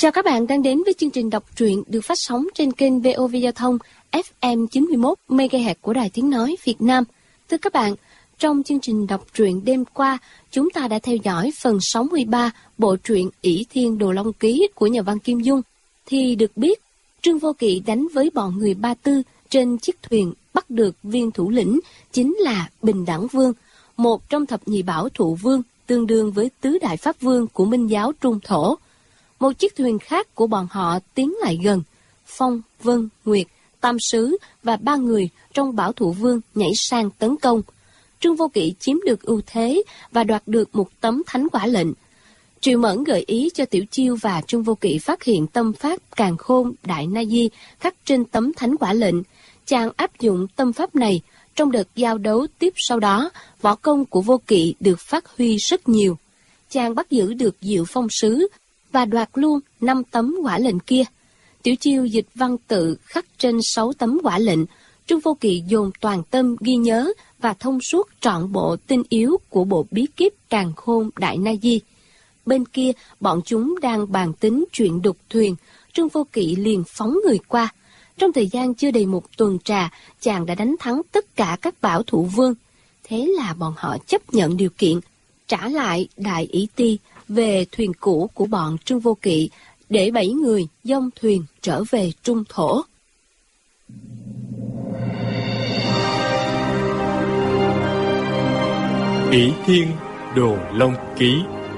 Chào các bạn đang đến với chương trình đọc truyện được phát sóng trên kênh VOV Giao thông FM 91 MHz của Đài Tiếng Nói Việt Nam. Thưa các bạn, trong chương trình đọc truyện đêm qua, chúng ta đã theo dõi phần 63 bộ truyện Ỷ Thiên Đồ Long Ký của nhà văn Kim Dung. Thì được biết, Trương Vô Kỵ đánh với bọn người Ba Tư trên chiếc thuyền bắt được viên thủ lĩnh chính là Bình Đẳng Vương, một trong thập nhị bảo thụ vương tương đương với tứ đại pháp vương của Minh giáo Trung Thổ. Một chiếc thuyền khác của bọn họ tiến lại gần. Phong, Vân, Nguyệt, Tam Sứ và 3 người trong bảo thủ vương nhảy sang tấn công. Trương Vô Kỵ chiếm được ưu thế và đoạt được một tấm thánh quả lệnh. Triệu Mẫn gợi ý cho Tiểu Chiêu và Trương Vô Kỵ phát hiện tâm pháp Càn Khôn Đại Na Di khắc trên tấm thánh quả lệnh. Chàng áp dụng tâm pháp này trong đợt giao đấu tiếp sau đó, võ công của Vô Kỵ được phát huy rất nhiều. Chàng bắt giữ được Diệu Phong Sứ và đoạt luôn 5 tấm quả lệnh kia. Tiểu Chiêu dịch văn tự khắc trên 6 tấm quả lệnh. Trương Vô Kỵ dồn toàn tâm ghi nhớ và thông suốt trọn bộ tinh yếu của bộ bí kíp Càn Khôn Đại Na Di. Bên kia, bọn chúng đang bàn tính chuyện đục thuyền. Trương Vô Kỵ liền phóng người qua. Trong thời gian chưa đầy một tuần trà, chàng đã đánh thắng tất cả các bảo thủ vương. Thế là bọn họ chấp nhận điều kiện, trả lại Đại Ỷ Ti về thuyền cũ của bọn Trương Vô Kỵ, để 7 người dông thuyền trở về Trung Thổ. Ỷ Thiên Đồ Long Ký.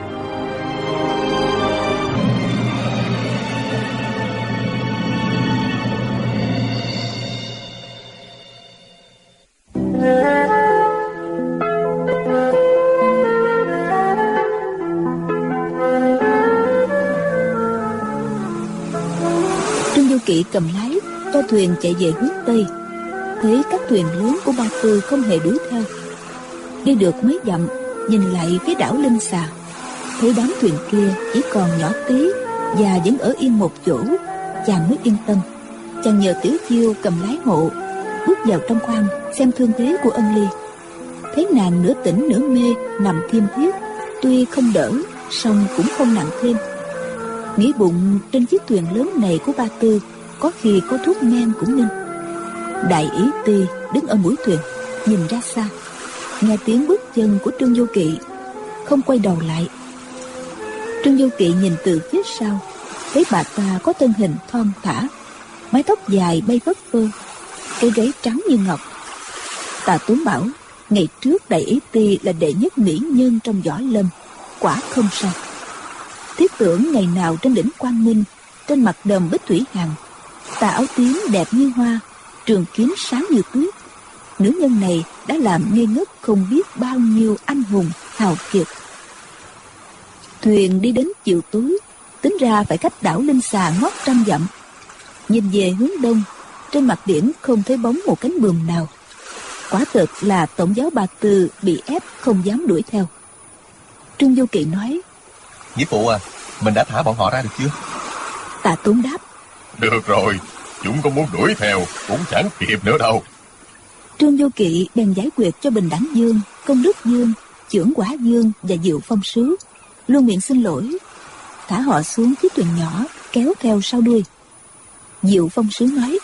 Kỵ cầm lái cho thuyền chạy về hướng Tây. Thấy các thuyền lớn của Ba Tư không hề đuổi theo. Đi được mấy dặm, nhìn lại phía đảo Linh Xà, thấy đám thuyền kia chỉ còn nhỏ tí và vẫn ở yên một chỗ. Chàng mới yên tâm. Chàng nhờ Tiểu Chiêu cầm lái hộ, bước vào trong khoang xem thương thế của Ân Ly. Thấy nàng nửa tỉnh nửa mê nằm thiêm thiếp, tuy không đỡ song cũng không nặng thêm. Nghĩ bụng trên chiếc thuyền lớn này của Ba Tư có khi có thuốc men cũng nên. Đại Ỷ Ti đứng ở mũi thuyền, nhìn ra xa, nghe tiếng bước chân của Trương Vô Kỵ, không quay đầu lại. Trương Vô Kỵ nhìn từ phía sau, thấy bà ta có thân hình thon thả, mái tóc dài bay phất phơ, cái gáy trắng như ngọc. Tạ Tuấn bảo ngày trước Đại Ỷ Ti là đệ nhất mỹ nhân trong võ lâm, quả không sai. Thiết tưởng ngày nào trên đỉnh Quang Minh, trên mặt đầm Bích Thủy Hằng, tà áo tím đẹp như hoa, trường kiếm sáng như tuyết, nữ nhân này đã làm ngây ngất không biết bao nhiêu anh hùng hào kiệt. Thuyền đi đến chiều tối, tính ra phải cách đảo Linh Xà ngót 100 dặm. Nhìn về hướng đông, trên mặt biển không thấy bóng một cánh buồm nào. Quả thực là tổng giáo Ba Tư bị ép không dám đuổi theo. Trương Vô Kỵ nói: Nghĩa phụ à, mình đã thả bọn họ ra được chưa? Tạ Tuấn đáp: Được rồi, chúng có muốn đuổi theo cũng chẳng kịp nữa đâu. Trương Vô Kỵ bèn giải quyết cho Bình Đẳng Dương, Công Đức Dương, Chưởng Quả Dương và Diệu Phong Sứ, luôn miệng xin lỗi, thả họ xuống chiếc thuyền nhỏ kéo theo sau đuôi. Diệu Phong Sứ nói: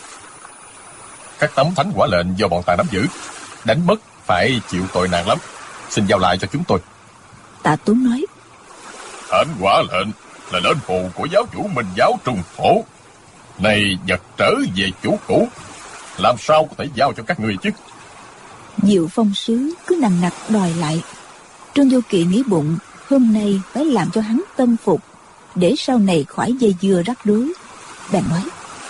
Các tấm thánh quả lệnh do bọn ta nắm giữ, đánh mất phải chịu tội nặng lắm, xin giao lại cho chúng tôi. Tạ Tuấn nói: Thánh quả lệnh là lệnh phù của giáo chủ Minh giáo Trung Thổ, này vật trở về chủ cũ, làm sao có thể giao cho các người chứ? Diệu Phong Sứ cứ nằng nặc đòi lại. Trương Vô Kỵ nghĩ bụng hôm nay phải làm cho hắn tâm phục, để sau này khỏi dây dưa rắc rối. Bèn nói: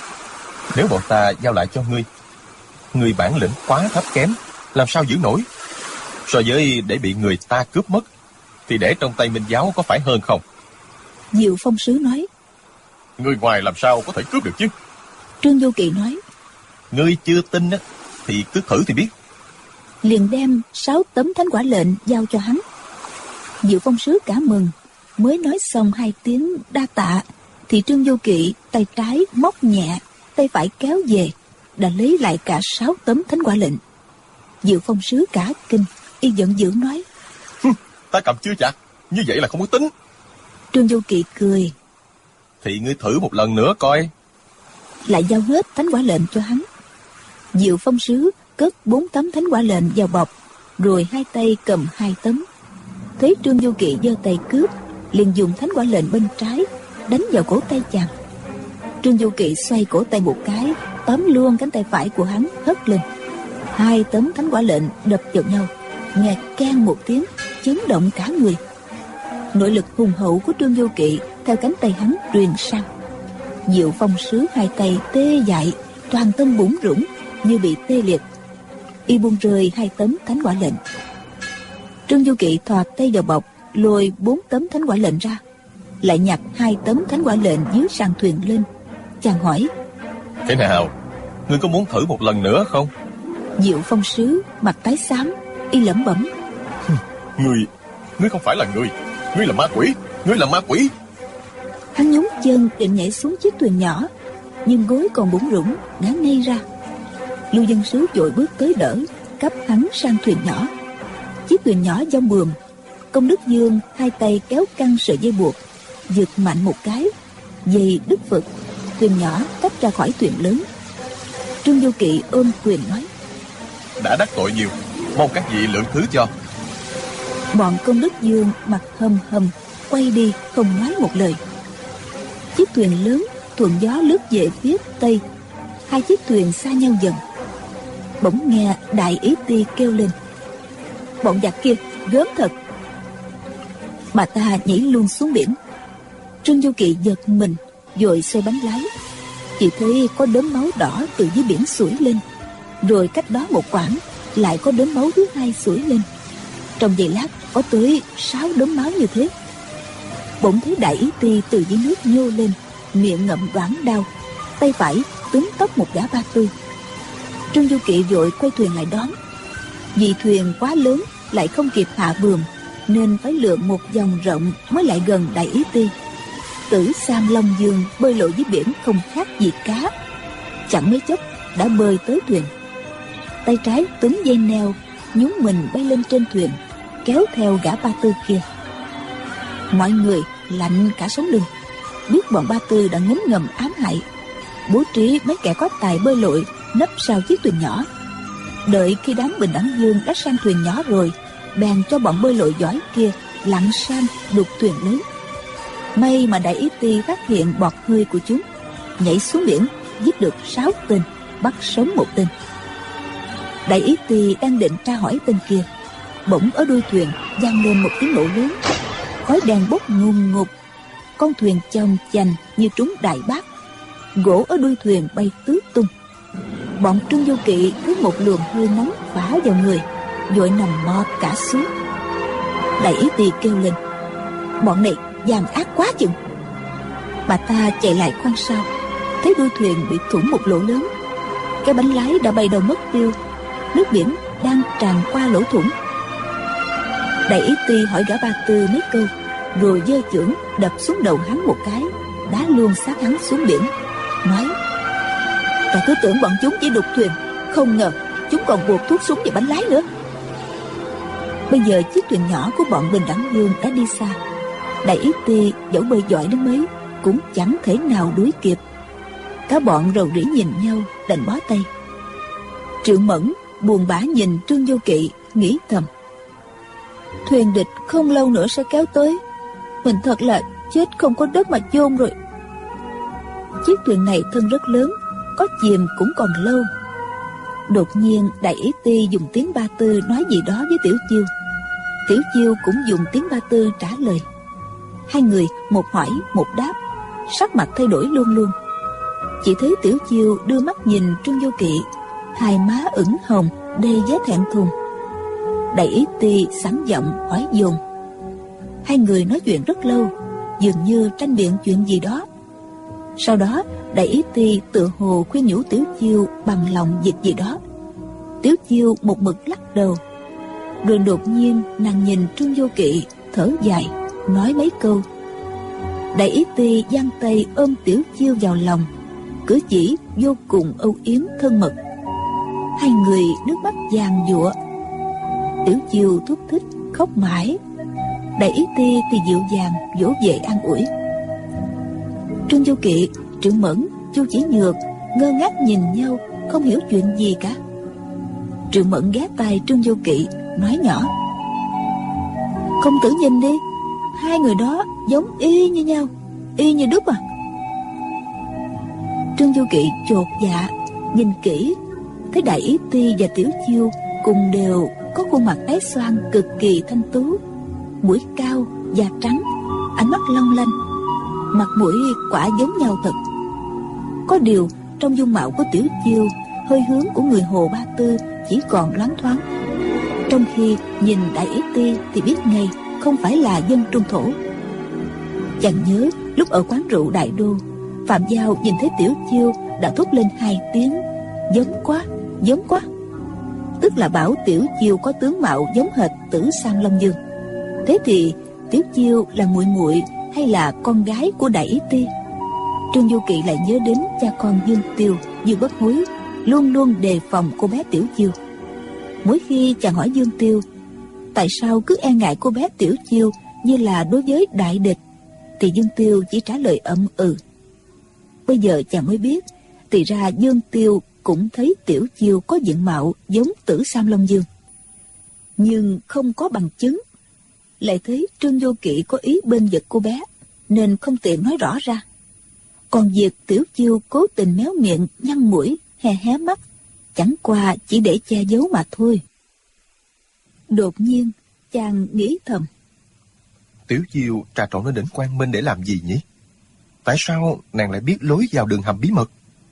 Nếu bọn ta giao lại cho ngươi bản lĩnh quá thấp kém, làm sao giữ nổi? So với để bị người ta cướp mất, thì để trong tay Minh giáo có phải hơn không? Diệu Phong Sứ nói: Người ngoài làm sao có thể cướp được chứ? Trương Vô Kỵ nói: Ngươi chưa tin á, thì cứ thử thì biết. Liền đem 6 tấm thánh quả lệnh giao cho hắn. Diệu Phong Sứ cả mừng, mới nói xong 2 tiếng đa tạ, thì Trương Vô Kỵ tay trái móc nhẹ, tay phải kéo về, đã lấy lại cả 6 tấm thánh quả lệnh. Diệu Phong Sứ cả kinh, y giận dữ nói: Ta cầm chưa chặt, như vậy là không có tính. Trương Vô Kỵ cười: thì ngươi thử một lần nữa coi. Lại giao hết thánh quả lệnh cho hắn. Diệu Phong Sứ cất 4 tấm thánh quả lệnh vào bọc, rồi hai tay cầm 2 tấm. Thấy Trương Vô Kỵ giơ tay cướp, liền dùng thánh quả lệnh bên trái đánh vào cổ tay chàng. Trương Vô Kỵ xoay cổ tay một cái, tóm luôn cánh tay phải của hắn hất lên. 2 tấm thánh quả lệnh đập vào nhau, nghe keng một tiếng, chấn động cả người. Nội lực hùng hậu của Trương Vô Kỵ theo cánh tay hắn truyền sang. Diệu Phong Sứ hai tay tê dại, toàn thân bủn rủn như bị tê liệt. Y buông rơi 2 tấm thánh quả lệnh. Trương Vô Kỵ thò tay vào bọc, lôi 4 tấm thánh quả lệnh ra, lại nhặt 2 tấm thánh quả lệnh dưới sàn thuyền lên. Chàng hỏi: Thế nào, ngươi có muốn thử một lần nữa không? Diệu Phong Sứ mặt tái xám, y lẩm bẩm: Ngươi không phải là người, ngươi là ma quỷ, ngươi là ma quỷ. Hắn nhún chân định nhảy xuống chiếc thuyền nhỏ, nhưng gối còn bủn rủn, ngã ngay ra. Lưu Dân Sứ vội bước tới đỡ, cấp hắn sang thuyền nhỏ. Chiếc thuyền nhỏ giông bườm. Công Đức Dương hai tay kéo căng sợi dây buộc, giật mạnh một cái, dây đứt vực, thuyền nhỏ tách ra khỏi thuyền lớn. Trương Vô Kỵ ôm quyền nói: Đã đắc tội nhiều, mong các vị lượng thứ cho. Bọn Công Đức Dương mặt hầm hầm quay đi, không nói một lời. Chiếc thuyền lớn thuận gió lướt về phía tây. 2 chiếc thuyền xa nhau dần. Bỗng nghe Đại Ý Ti kêu lên: Bọn giặc kia gớm thật. Bà ta nhảy luôn xuống biển. Trương Vô Kỵ giật mình, vội xoay bánh lái. Chỉ thấy có đốm máu đỏ từ dưới biển sủi lên, rồi cách đó một quãng lại có đốm máu thứ hai sủi lên. Trong giây lát có tới 6 đốm máu như thế. Bỗng thấy Đại Ý Ti từ dưới nước nhô lên, miệng ngậm đoản đao, tay phải túm tóc một gã Ba Tư. Trương Vô Kỵ vội quay thuyền lại đón. Vì thuyền quá lớn, lại không kịp hạ bườm, nên phải lượn một vòng rộng mới lại gần Đại Ý Ti. Tử Sam Long Dương bơi lội dưới biển không khác gì cá. Chẳng mấy chốc đã bơi tới thuyền. Tay trái túm dây neo, nhún mình bay lên trên thuyền, kéo theo gã Ba Tư kia. Mọi người lạnh cả sống lưng, biết bọn Ba Tư đã ngấm ngầm ám hại, bố trí mấy kẻ có tài bơi lội nấp sau chiếc thuyền nhỏ. Đợi khi đám Bình Đẳng Dương đã sang thuyền nhỏ rồi, bèn cho bọn bơi lội giỏi kia lặn sang đục thuyền lớn. May mà Đại Ý Ti phát hiện bọt hơi của chúng, nhảy xuống biển giết được 6 tên, bắt sống 1 tên. Đại Ý Ti đang định tra hỏi tên kia, bỗng ở đuôi thuyền vang lên một tiếng nổ lớn, khói đen bốc ngùn ngụt, con thuyền chồng chành như trúng đại bác, gỗ ở đuôi thuyền bay tứ tung. Bọn Trương Vô Kỵ cứ một luồng hơi nóng phả vào người, vội nằm mọt cả xuống. Đại Ý Ti kêu lên: Bọn này gian ác quá chừng. Bà ta chạy lại khoang sau, thấy đuôi thuyền bị thủng một lỗ lớn, cái bánh lái đã bay đầu mất tiêu, nước biển đang tràn qua lỗ thủng. Đại Ý Ti hỏi gã Ba Tư mấy câu, rồi giơ chưởng đập xuống đầu hắn một cái, đá luôn xác hắn xuống biển, nói: Ta cứ tưởng bọn chúng chỉ đục thuyền, không ngờ chúng còn buộc thuốc súng vào bánh lái nữa. Bây giờ chiếc thuyền nhỏ của bọn Bình Đẳng Dương đã đi xa. Đại Ý Ti dẫu bơi giỏi đến mấy cũng chẳng thể nào đuổi kịp. Cả bọn rầu rĩ nhìn nhau, đành bó tay. Trượng Mẫn buồn bã nhìn Trương Vô Kỵ, nghĩ thầm: Thuyền địch không lâu nữa sẽ kéo tới, mình thật là chết không có đất mà chôn rồi. Chiếc thuyền này thân rất lớn, có chìm cũng còn lâu. Đột nhiên Đại Ý Ti dùng tiếng Ba Tư nói gì đó với Tiểu Chiêu. Tiểu Chiêu cũng dùng tiếng Ba Tư trả lời. 2 người một hỏi một đáp, sắc mặt thay đổi luôn luôn. Chỉ thấy Tiểu Chiêu đưa mắt nhìn Trương Vô Kỵ, 2 má ửng hồng đầy vẻ thẹn thùng. Đại Ý Ti sẵn giọng hỏi dồn. 2 người nói chuyện rất lâu, dường như tranh biện chuyện gì đó. Sau đó Đại Ý Ti tựa hồ khuyên nhủ Tiểu Chiêu bằng lòng việc gì đó. Tiểu Chiêu một mực lắc đầu. Rồi đột nhiên nàng nhìn Trương Vô Kỵ, thở dài, nói mấy câu. Đại Ý Ti giang tay ôm Tiểu Chiêu vào lòng, cử chỉ vô cùng âu yếm thân mật. 2 người nước mắt giàn giụa. Tiểu Chiêu thúc thích khóc mãi. Đại Ý Ti thì dịu dàng vỗ về an ủi. Trương Du Kỵ, Triệu Mẫn, Chu Chỉ Nhược ngơ ngác nhìn nhau, không hiểu chuyện gì cả. Triệu Mẫn ghé tai Trương Du Kỵ nói nhỏ: "Công tử nhìn đi, hai người đó giống y như nhau, y như đúc à." Trương Du Kỵ chột dạ nhìn kỹ, thấy Đại Ý Ti và Tiểu Chiêu cùng đều có khuôn mặt tái xoan cực kỳ thanh tú, mũi cao, da trắng, ánh mắt long lanh, mặt mũi quả giống nhau thật. Có điều trong dung mạo của Tiểu Chiêu, hơi hướng của người Hồ Ba Tư chỉ còn loáng thoáng, trong khi nhìn Đại Ý Ti thì biết ngay không phải là dân trung thổ. Chàng nhớ lúc ở quán rượu Đại Đô, Phạm Giao nhìn thấy Tiểu Chiêu đã thốt lên 2 tiếng: "Giống quá, giống quá", tức là bảo Tiểu Chiêu có tướng mạo giống hệt Tử Sang Long Dương. Thế thì Tiểu Chiêu là muội muội hay là con gái của Đại Ý Ti? Trương Du Kỵ lại nhớ đến cha con Dương Tiêu, Dương Bất Hối luôn luôn đề phòng cô bé Tiểu Chiêu. Mỗi khi chàng hỏi Dương Tiêu tại sao cứ e ngại cô bé Tiểu Chiêu như là đối với đại địch, thì Dương Tiêu chỉ trả lời ậm ừ. Bây giờ chàng mới biết, thì ra Dương Tiêu cũng thấy Tiểu Chiêu có diện mạo giống Tử Sam Long Dương, nhưng không có bằng chứng. Lại thấy Trương Du Kỵ có ý bên vực cô bé, nên không tiện nói rõ ra. Còn việc Tiểu Chiêu cố tình méo miệng, nhăn mũi, hé mắt, chẳng qua chỉ để che giấu mà thôi. Đột nhiên chàng nghĩ thầm: Tiểu Chiêu trà trộn đến đỉnh Quang Minh để làm gì nhỉ? Tại sao nàng lại biết lối vào đường hầm bí mật?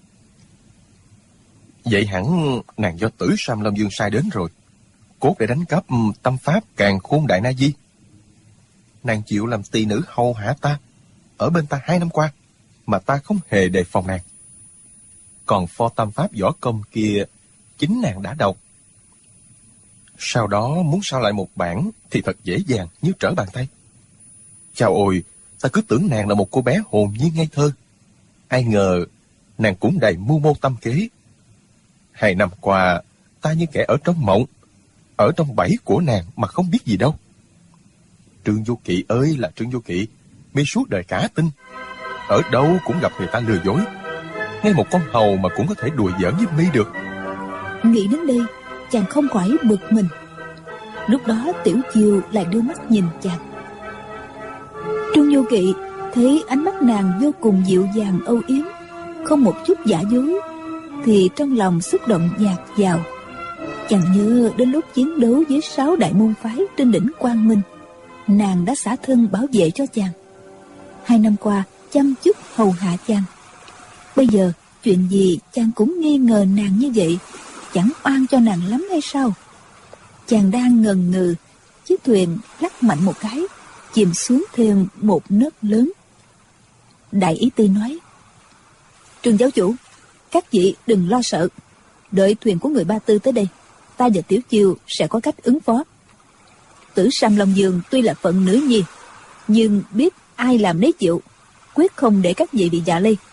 Vậy hẳn nàng do Tử Sam Long Dương sai đến rồi, cốt để đánh cắp tâm pháp Càn Khôn Đại Na Di. Nàng chịu làm tỳ nữ hầu hạ ta, ở bên ta 2 năm qua, mà ta không hề đề phòng nàng. Còn pho tâm pháp võ công kia chính nàng đã đọc. Sau đó muốn sao lại một bản thì thật dễ dàng như trở bàn tay. Chao ôi, ta cứ tưởng nàng là một cô bé hồn nhiên ngây thơ, ai ngờ nàng cũng đầy mưu mô tâm kế. 2 năm qua ta như kẻ ở trong mộng, ở trong bẫy của nàng mà không biết gì đâu. Trương Du Kỵ ơi là Trương Du Kỵ, mi suốt đời cả tin, ở đâu cũng gặp người ta lừa dối, ngay một con hầu mà cũng có thể đùa giỡn với mi được. Nghĩ đến đây, chàng không khỏi bực mình. Lúc đó Tiểu Chiêu lại đưa mắt nhìn chàng. Trương Du Kỵ thấy ánh mắt nàng vô cùng dịu dàng âu yếm, không một chút giả dối, thì trong lòng xúc động dạt dào. Chàng nhớ đến lúc chiến đấu với 6 đại môn phái trên đỉnh Quang Minh, nàng đã xả thân bảo vệ cho chàng. 2 năm qua chăm chút hầu hạ chàng. Bây giờ chuyện gì chàng cũng nghi ngờ nàng như vậy, chẳng oan cho nàng lắm hay sao? Chàng đang ngần ngừ, chiếc thuyền lắc mạnh một cái, chìm xuống thêm một nớp lớn. Đại Ý Ti nói: "Trương giáo chủ, các vị đừng lo sợ, đợi thuyền của người Ba Tư tới đây, ta và Tiểu Chiêu sẽ có cách ứng phó. Tử Sam Long Dương tuy là phận nữ nhi, nhưng biết ai làm nấy chịu, quyết không để các vị bị dạ lây.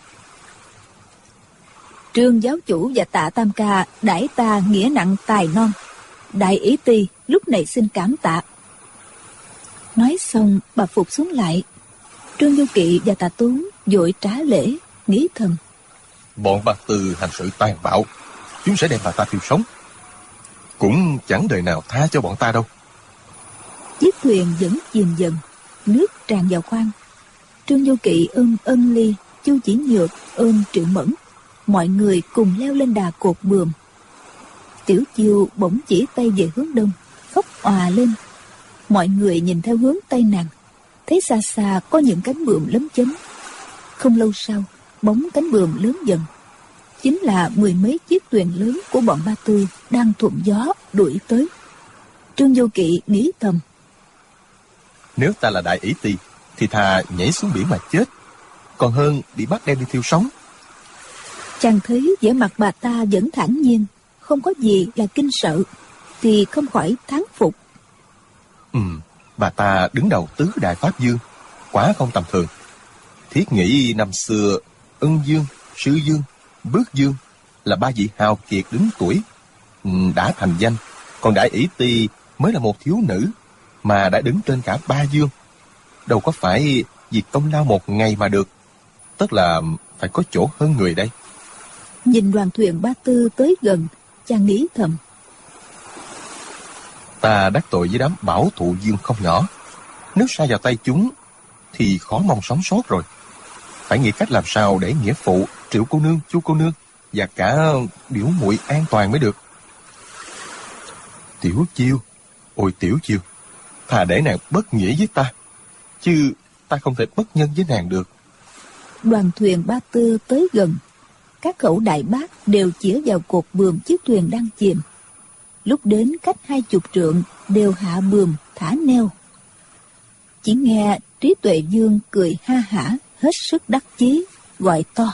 Trương giáo chủ và Tạ Tam Ca đãi ta nghĩa nặng tài non, Đại Ý Ti lúc này xin cảm tạ." Nói xong bà phục xuống lại. Trương Du Kỵ và Tạ Tú vội trả lễ, nghĩ thầm: Bọn Ba Tư hành sự tàn bạo, chúng sẽ đem bà ta thiêu sống, cũng chẳng đời nào tha cho bọn ta đâu. Chiếc thuyền vẫn chìm dần, nước tràn vào khoang. Trương Du Kỵ ôm Ân Ly, Chu Chỉ Nhược ôm Triệu Mẫn, mọi người cùng leo lên đà cột buồm. Tiểu Chiêu bỗng chỉ tay về hướng đông, khóc òa lên. Mọi người nhìn theo hướng tay nàng, thấy xa xa có những cánh buồm lấm chấm. Không lâu sau, bóng cánh buồm lớn dần, chính là 10 mấy chiếc thuyền lớn của bọn Ba Tư đang thuận gió đuổi tới. Trương Du Kỵ nghĩ thầm: Nếu ta là Đại Ý Ti thì thà nhảy xuống biển mà chết, còn hơn bị bắt đem đi thiêu sống. Chàng thấy vẻ mặt bà ta vẫn thản nhiên, không có gì là kinh sợ, thì không khỏi thán phục. Bà ta đứng đầu tứ đại pháp dương, quá không tầm thường. Thiết nghĩ năm xưa Ân Dương, Sư Dương, Bước Dương là 3 vị hào kiệt đứng tuổi, đã thành danh. Còn Đại Ý Ti mới là một thiếu nữ mà đã đứng trên cả 3 dương, đâu có phải vì công lao một ngày mà được. tất là phải có chỗ hơn người đây. Nhìn đoàn thuyền Ba Tư tới gần, chàng nghĩ thầm: Ta đắc tội với đám bảo thụ dương không nhỏ. Nếu sa vào tay chúng thì khó mong sống sót rồi. Phải nghĩ cách làm sao để nghĩa phụ, Triệu cô nương, Chu cô nương và cả biểu muội an toàn mới được. Tiểu Chiêu, ôi Tiểu Chiêu, thà để nàng bất nghĩa với ta, chứ ta không thể bất nhân với nàng được. Đoàn thuyền Ba Tư tới gần, các khẩu đại bác đều chĩa vào cột buồm chiếc thuyền đang chìm. Lúc đến cách 20 trượng đều hạ buồm thả neo. Chỉ nghe Trí Tuệ Dương cười ha hả, hết sức đắc chí, gọi to: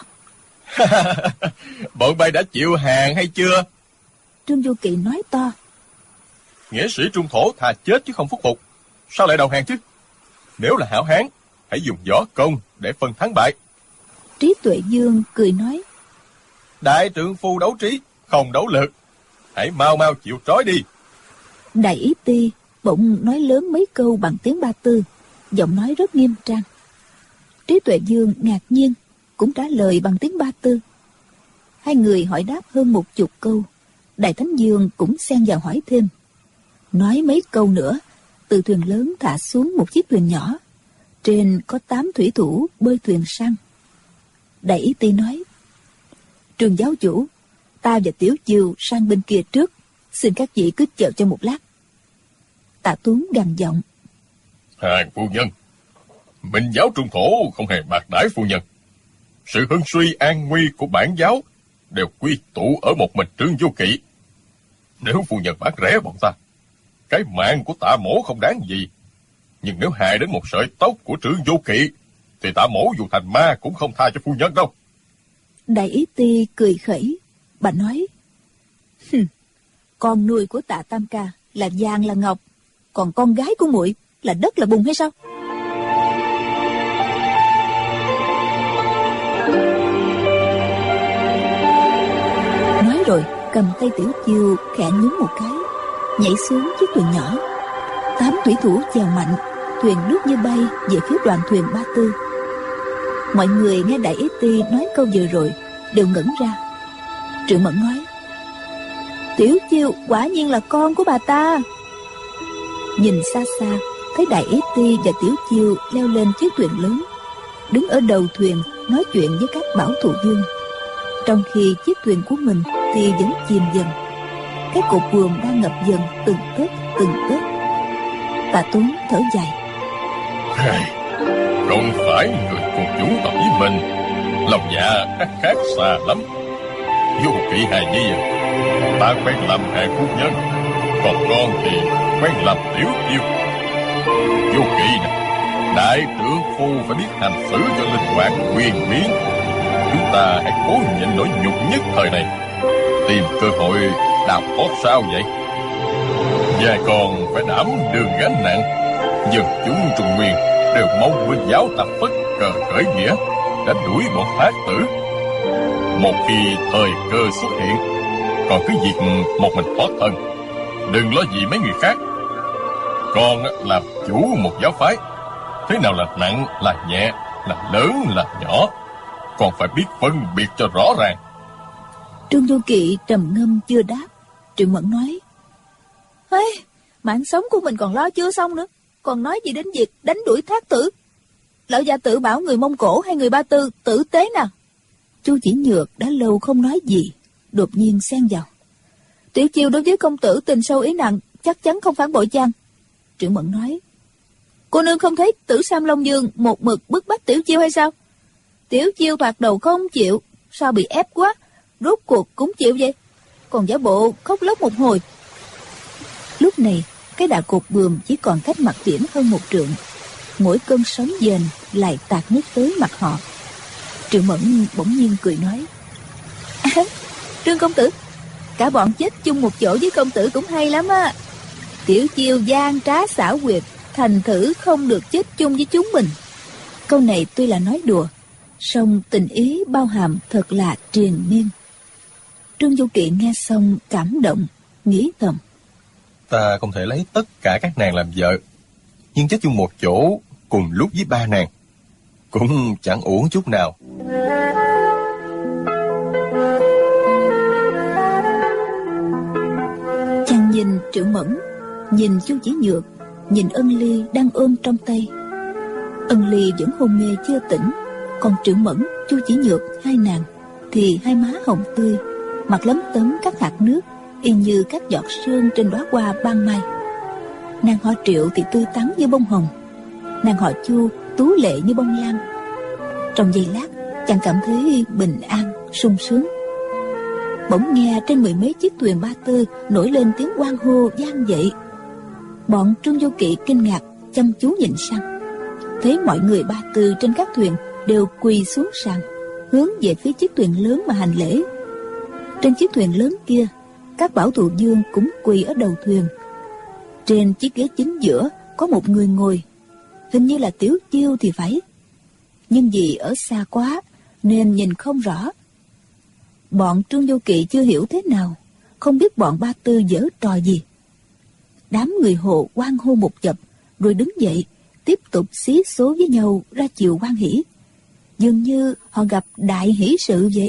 Bọn bay đã chịu hàng hay chưa? Trương Du Kỵ nói to: Nghĩa sĩ trung thổ thà chết chứ không khuất phục, sao lại đầu hàng chứ? Nếu là hảo hán, hãy dùng võ công để phân thắng bại. Trí Tuệ Dương cười nói: Đại trượng phu đấu trí, không đấu lực, hãy mau mau chịu trói đi. Đại Ý Ti bỗng nói lớn mấy câu bằng tiếng Ba Tư, giọng nói rất nghiêm trang. Trí Tuệ Dương ngạc nhiên, cũng trả lời bằng tiếng Ba Tư. Hai người hỏi đáp hơn 10 câu. Đại Thánh Dương cũng xen vào hỏi thêm. Nói mấy câu nữa, từ thuyền lớn thả xuống một chiếc thuyền nhỏ. Trên có 8 thủy thủ bơi thuyền sang. Đại Ý Ti nói: Trường giáo chủ, ta và Tiểu Chiêu sang bên kia trước, xin các vị cứ chờ cho một lát. Tạ Tuấn gằn giọng: Hàng phu nhân, Minh giáo trung thổ không hề bạc đãi phu nhân. Sự hưng suy an nguy của bản giáo đều quy tụ ở một mình Trương Du Kỵ. Nếu phu nhân bán rẻ bọn ta, cái mạng của Tạ Mỗ không đáng gì. Nhưng nếu hại đến một sợi tóc của Trương Du Kỵ, thì Tạ Mỗ dù thành ma cũng không tha cho phu nhân đâu. Đại Ý Ti cười khẩy, bà nói: Con nuôi của Tạ Tam Ca là vàng là ngọc, còn con gái của muội là đất là bùn hay sao? Nói rồi cầm tay Tiểu Chiêu khẽ nhún một cái, nhảy xuống chiếc thuyền nhỏ. 8 thủy thủ chèo mạnh, thuyền lướt như bay về phía đoàn thuyền Ba Tư. Mọi người nghe Đại Ý Ti nói câu vừa rồi đều ngẩn ra. Triệu Mẫn nói: Tiểu Chiêu quả nhiên là con của bà ta. Nhìn xa xa thấy Đại Ý Ti và Tiểu Chiêu leo lên chiếc thuyền lớn, đứng ở đầu thuyền nói chuyện với các bảo thủ dương, trong khi chiếc thuyền của mình thì vẫn chìm dần. Cái cột buồm đang ngập dần từng tấc từng tấc. Tạ Tuấn thở dài: Không phải người cùng chúng tập với mình, lòng dạ khác xa lắm. Vô Kỵ hài nhi à, ta quen làm hàng phu nhân, còn con thì quen làm Tiểu Chiêu. Vô Kỵ nè, đại trưởng phu phải biết hành xử cho linh hoạt quyền biến. Chúng ta hãy cố nhịn nỗi nhục nhất thời này, tìm cơ hội đào thoát sao vậy. Và còn phải đảm đương gánh nặng. Dân chúng Trung Nguyên đều mong Minh giáo ta phất cờ khởi nghĩa, đánh đuổi bọn thác tử. Một khi thời cơ xuất hiện, còn cứ việc một mình thoát thân, đừng lo gì mấy người khác. Con làm chủ một giáo phái, thế nào là nặng là nhẹ, là lớn là nhỏ, còn phải biết phân biệt cho rõ ràng. Trương Du Kỵ trầm ngâm chưa đáp. Triệu Mẫn nói: mạng sống của mình còn lo chưa xong nữa, còn nói gì đến việc đánh đuổi thác tử. Lão gia tự bảo người Mông Cổ hay người Ba Tư tử tế nào? Chu Chỉ Nhược đã lâu không nói gì, đột nhiên xen vào: Tiểu Chiêu đối với công tử tình sâu ý nặng, chắc chắn không phản bội chăng? Triệu Mẫn nói: Cô nương không thấy Tử Sam Long Dương một mực bức bách Tiểu Chiêu hay sao? Tiểu Chiêu thoạt đầu không chịu, sao bị ép quá, rốt cuộc cũng chịu vậy, còn giả bộ khóc lóc một hồi. Lúc này cái đà cột buồm chỉ còn cách mặt biển hơn 1 trượng, mỗi cơn sóng dền lại tạt nước tới mặt họ. Triệu Mẫn bỗng nhiên cười nói: Trương công tử, cả bọn chết chung một chỗ với công tử cũng hay lắm á. Tiểu Chiêu gian trá xảo quyệt, thành thử không được chết chung với chúng mình. Câu này tuy là nói đùa, song tình ý bao hàm thật là triền miên. Trương Du Kỵ nghe xong cảm động, nghĩ thầm: Ta không thể lấy tất cả các nàng làm vợ, nhưng chết chung một chỗ cùng lúc với 3 nàng. cũng chẳng uổng chút nào. Chàng nhìn Triệu Mẫn, nhìn Chu Chỉ Nhược, nhìn Ân Ly đang ôm trong tay. Ân Ly vẫn hôn mê chưa tỉnh, còn Triệu Mẫn, Chu Chỉ Nhược, hai nàng thì hai má hồng tươi, mặt lấm tấm các hạt nước, y như các giọt sương trên đóa hoa ban mai. Nàng họ Triệu thì tươi tắn như bông hồng, nàng họ Chu tú lệ như bông lan. Trong giây lát, chàng cảm thấy bình an, sung sướng. Bỗng nghe trên mười mấy chiếc thuyền Ba Tư nổi lên tiếng hoan hô vang dậy. Bọn Trương Vô Kỵ kinh ngạc chăm chú nhìn sang, thấy mọi người Ba Tư trên các thuyền đều quỳ xuống sàn, hướng về phía chiếc thuyền lớn mà hành lễ. Trên chiếc thuyền lớn kia, các bảo thủ dương cũng quỳ ở đầu thuyền. Trên chiếc ghế chính giữa có một người ngồi, hình như là Tiểu Chiêu thì phải, nhưng vì ở xa quá nên nhìn không rõ. Bọn Trương Vô Kỵ chưa hiểu thế nào, không biết bọn Ba Tư giở trò gì. Đám người Hồ hoan hô một chập, rồi đứng dậy tiếp tục xí số với nhau ra chiều hoan hỉ, dường như họ gặp đại hỷ sự vậy.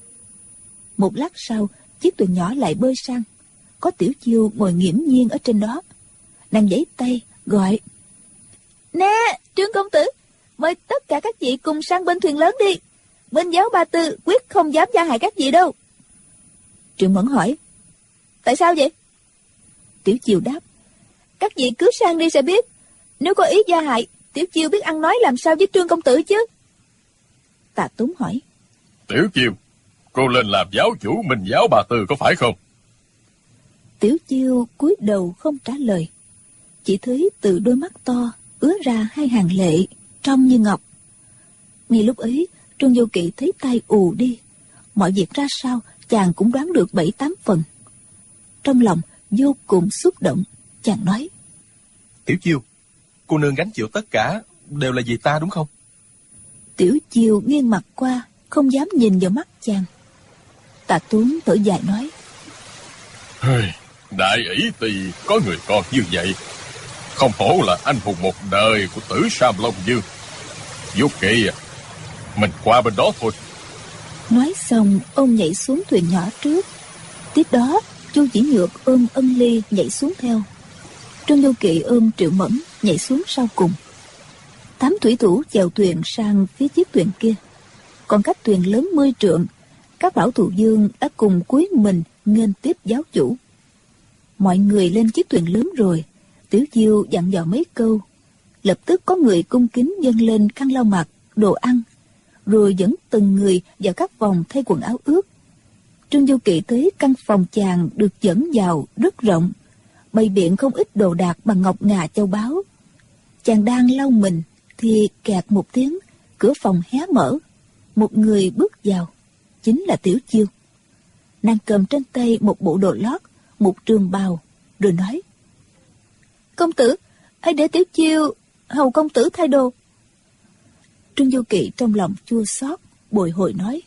Một lát sau, chiếc thuyền nhỏ lại bơi sang, có Tiểu Chiêu ngồi nghiễm nhiên ở trên đó. Nàng giãy tay gọi: "Nè, Trương công tử, mời tất cả các vị cùng sang bên thuyền lớn đi. Bên giáo Ba Tư quyết không dám gia hại các vị đâu." Triệu Mẫn hỏi: "Tại sao vậy?" Tiểu Chiêu đáp: "Các vị cứ sang đi sẽ biết. Nếu có ý gia hại, Tiểu Chiêu biết ăn nói làm sao với Trương công tử chứ." Tạ Tốn hỏi: "Tiểu Chiêu, cô lên làm giáo chủ Minh giáo Ba Tư có phải không?" Tiểu Chiêu cúi đầu không trả lời, chỉ thấy từ đôi mắt to ứa ra hai hàng lệ trong như ngọc. Ngay lúc ấy, Trương Vô Kỵ thấy tay ù đi, mọi việc ra sao chàng cũng đoán được 7-8 phần. Trong lòng vô cùng xúc động, chàng nói: "Tiểu Chiêu, cô nương gánh chịu tất cả đều là vì ta đúng không?" Tiểu Chiêu nghiêng mặt qua, không dám nhìn vào mắt chàng. Tạ Tuấn thở dài nói: "Đại ỷ tỳ có người con như vậy, không hổ là anh hùng một đời của Tử Sam Long Dương. Vô Kỵ à, mình qua bên đó thôi." Nói xong, ông nhảy xuống thuyền nhỏ trước. Tiếp đó, Chu Chỉ Nhược ôm Ân Ly nhảy xuống theo. Trương Vô Kỵ ôm Triệu Mẫn nhảy xuống sau cùng. 8 thủy thủ chèo thuyền sang phía chiếc thuyền kia. Còn cách thuyền lớn 10 trượng, các bảo thủ dương đã cùng cúi mình nghênh tiếp giáo chủ. Mọi người lên chiếc thuyền lớn rồi, Tiểu Chiêu dặn dò mấy câu. Lập tức có người cung kính dâng lên khăn lau mặt, đồ ăn, rồi dẫn từng người vào các phòng thay quần áo ướt. Trương Vô Kỵ thấy căn phòng chàng được dẫn vào rất rộng, bày biện không ít đồ đạc bằng ngọc ngà châu báu. Chàng đang lau mình thì kẹt một tiếng, cửa phòng hé mở. Một người bước vào, chính là Tiểu Chiêu. Nàng cầm trên tay một bộ đồ lót, một trường bào, rồi nói: "Công tử, hãy để Tiểu Chiêu hầu công tử thay đồ." Trương Vô Kỵ trong lòng chua xót, bồi hồi nói: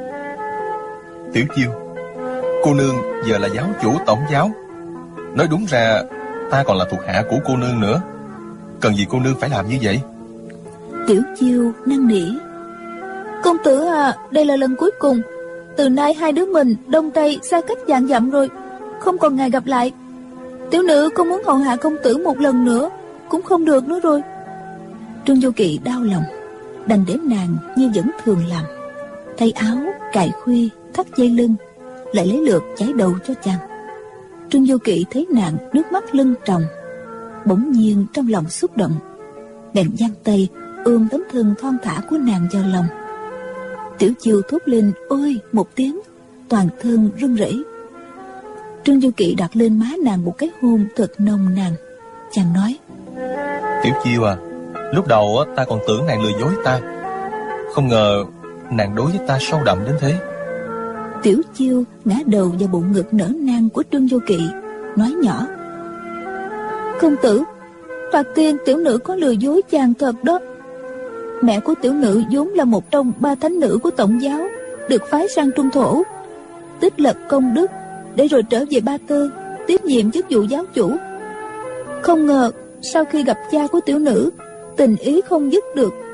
"Tiểu Chiêu, cô nương giờ là giáo chủ tổng giáo. Nói đúng ra, ta còn là thuộc hạ của cô nương nữa. Cần gì cô nương phải làm như vậy?" Tiểu Chiêu năn nỉ: "Công tử à, đây là lần cuối cùng. Từ nay hai đứa mình đông tây xa cách vạn dặm rồi, không còn ngày gặp lại. Tiểu nữ không muốn hầu hạ công tử một lần nữa cũng không được nữa rồi." Trương Vô Kỵ đau lòng, đành để nàng như vẫn thường làm, thay áo, cài khuy, thắt dây lưng, lại lấy lượt chải đầu cho chàng. Trương Vô Kỵ thấy nàng nước mắt lưng tròng, bỗng nhiên trong lòng xúc động, bèn giang tay ôm tấm thân thon thả của nàng vào lòng. Tiểu Chiêu thốt lên ôi một tiếng, toàn thân run rẩy. Trương Vô Kỵ đặt lên má nàng một cái hôn thật nồng nàn. Chàng nói: "Tiểu Chiêu à, lúc đầu ta còn tưởng nàng lừa dối ta, không ngờ nàng đối với ta sâu đậm đến thế." Tiểu Chiêu ngã đầu vào bụng ngực nở nang của Trương Vô Kỵ, nói nhỏ: "Công tử, thoạt tiên tiểu nữ có lừa dối chàng thật đó. Mẹ của tiểu nữ vốn là một trong 3 thánh nữ của tổng giáo, được phái sang Trung Thổ, tích lập công đức để rồi trở về Ba Tư tiếp nhiệm chức vụ giáo chủ. Không ngờ sau khi gặp cha của tiểu nữ, tình ý không dứt được,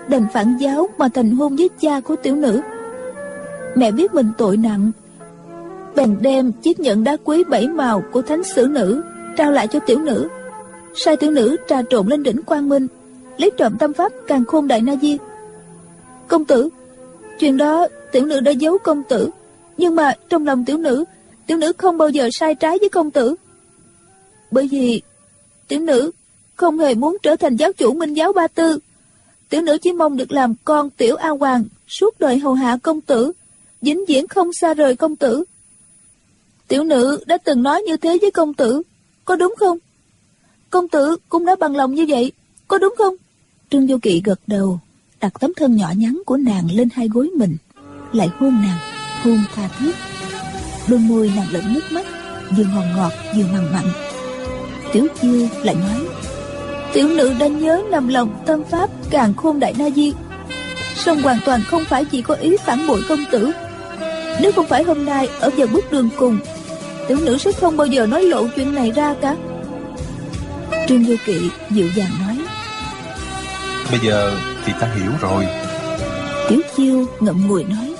đành phản giáo mà thành hôn với cha của tiểu nữ. Mẹ biết mình tội nặng, bèn đem chiếc nhẫn đá quý 7 màu của thánh sử nữ trao lại cho tiểu nữ, sai tiểu nữ trà trộn lên đỉnh Quang Minh, lấy trộm tâm pháp Càn Khôn Đại Na Di. Công tử, chuyện đó tiểu nữ đã giấu công tử, nhưng mà trong lòng tiểu nữ không bao giờ sai trái với công tử. Bởi vì tiểu nữ không hề muốn trở thành giáo chủ Minh giáo Ba Tư. Tiểu nữ chỉ mong được làm con tiểu A Hoàng, suốt đời hầu hạ công tử, vĩnh viễn không xa rời công tử. Tiểu nữ đã từng nói như thế với công tử, có đúng không? Công tử cũng đã bằng lòng như vậy, có đúng không? Trương Vô Kỵ gật đầu, đặt tấm thân nhỏ nhắn của nàng lên hai gối mình, lại hôn nàng, hôn tha thiết. Đôi môi nàng lẫn nước mắt, vừa ngọt ngọt vừa mặn mặn. Tiểu Chiêu lại nói: tiểu nữ đã nhớ nằm lòng tâm pháp Càn Khôn Đại Na Di, song hoàn toàn không phải chỉ có ý phản bội công tử. Nếu không phải hôm nay ở vào bước đường cùng, tiểu nữ sẽ không bao giờ nói lộ chuyện này ra cả. Trương Vô Kỵ dịu dàng nói: bây giờ thì ta hiểu rồi. Tiểu Chiêu ngậm ngùi nói: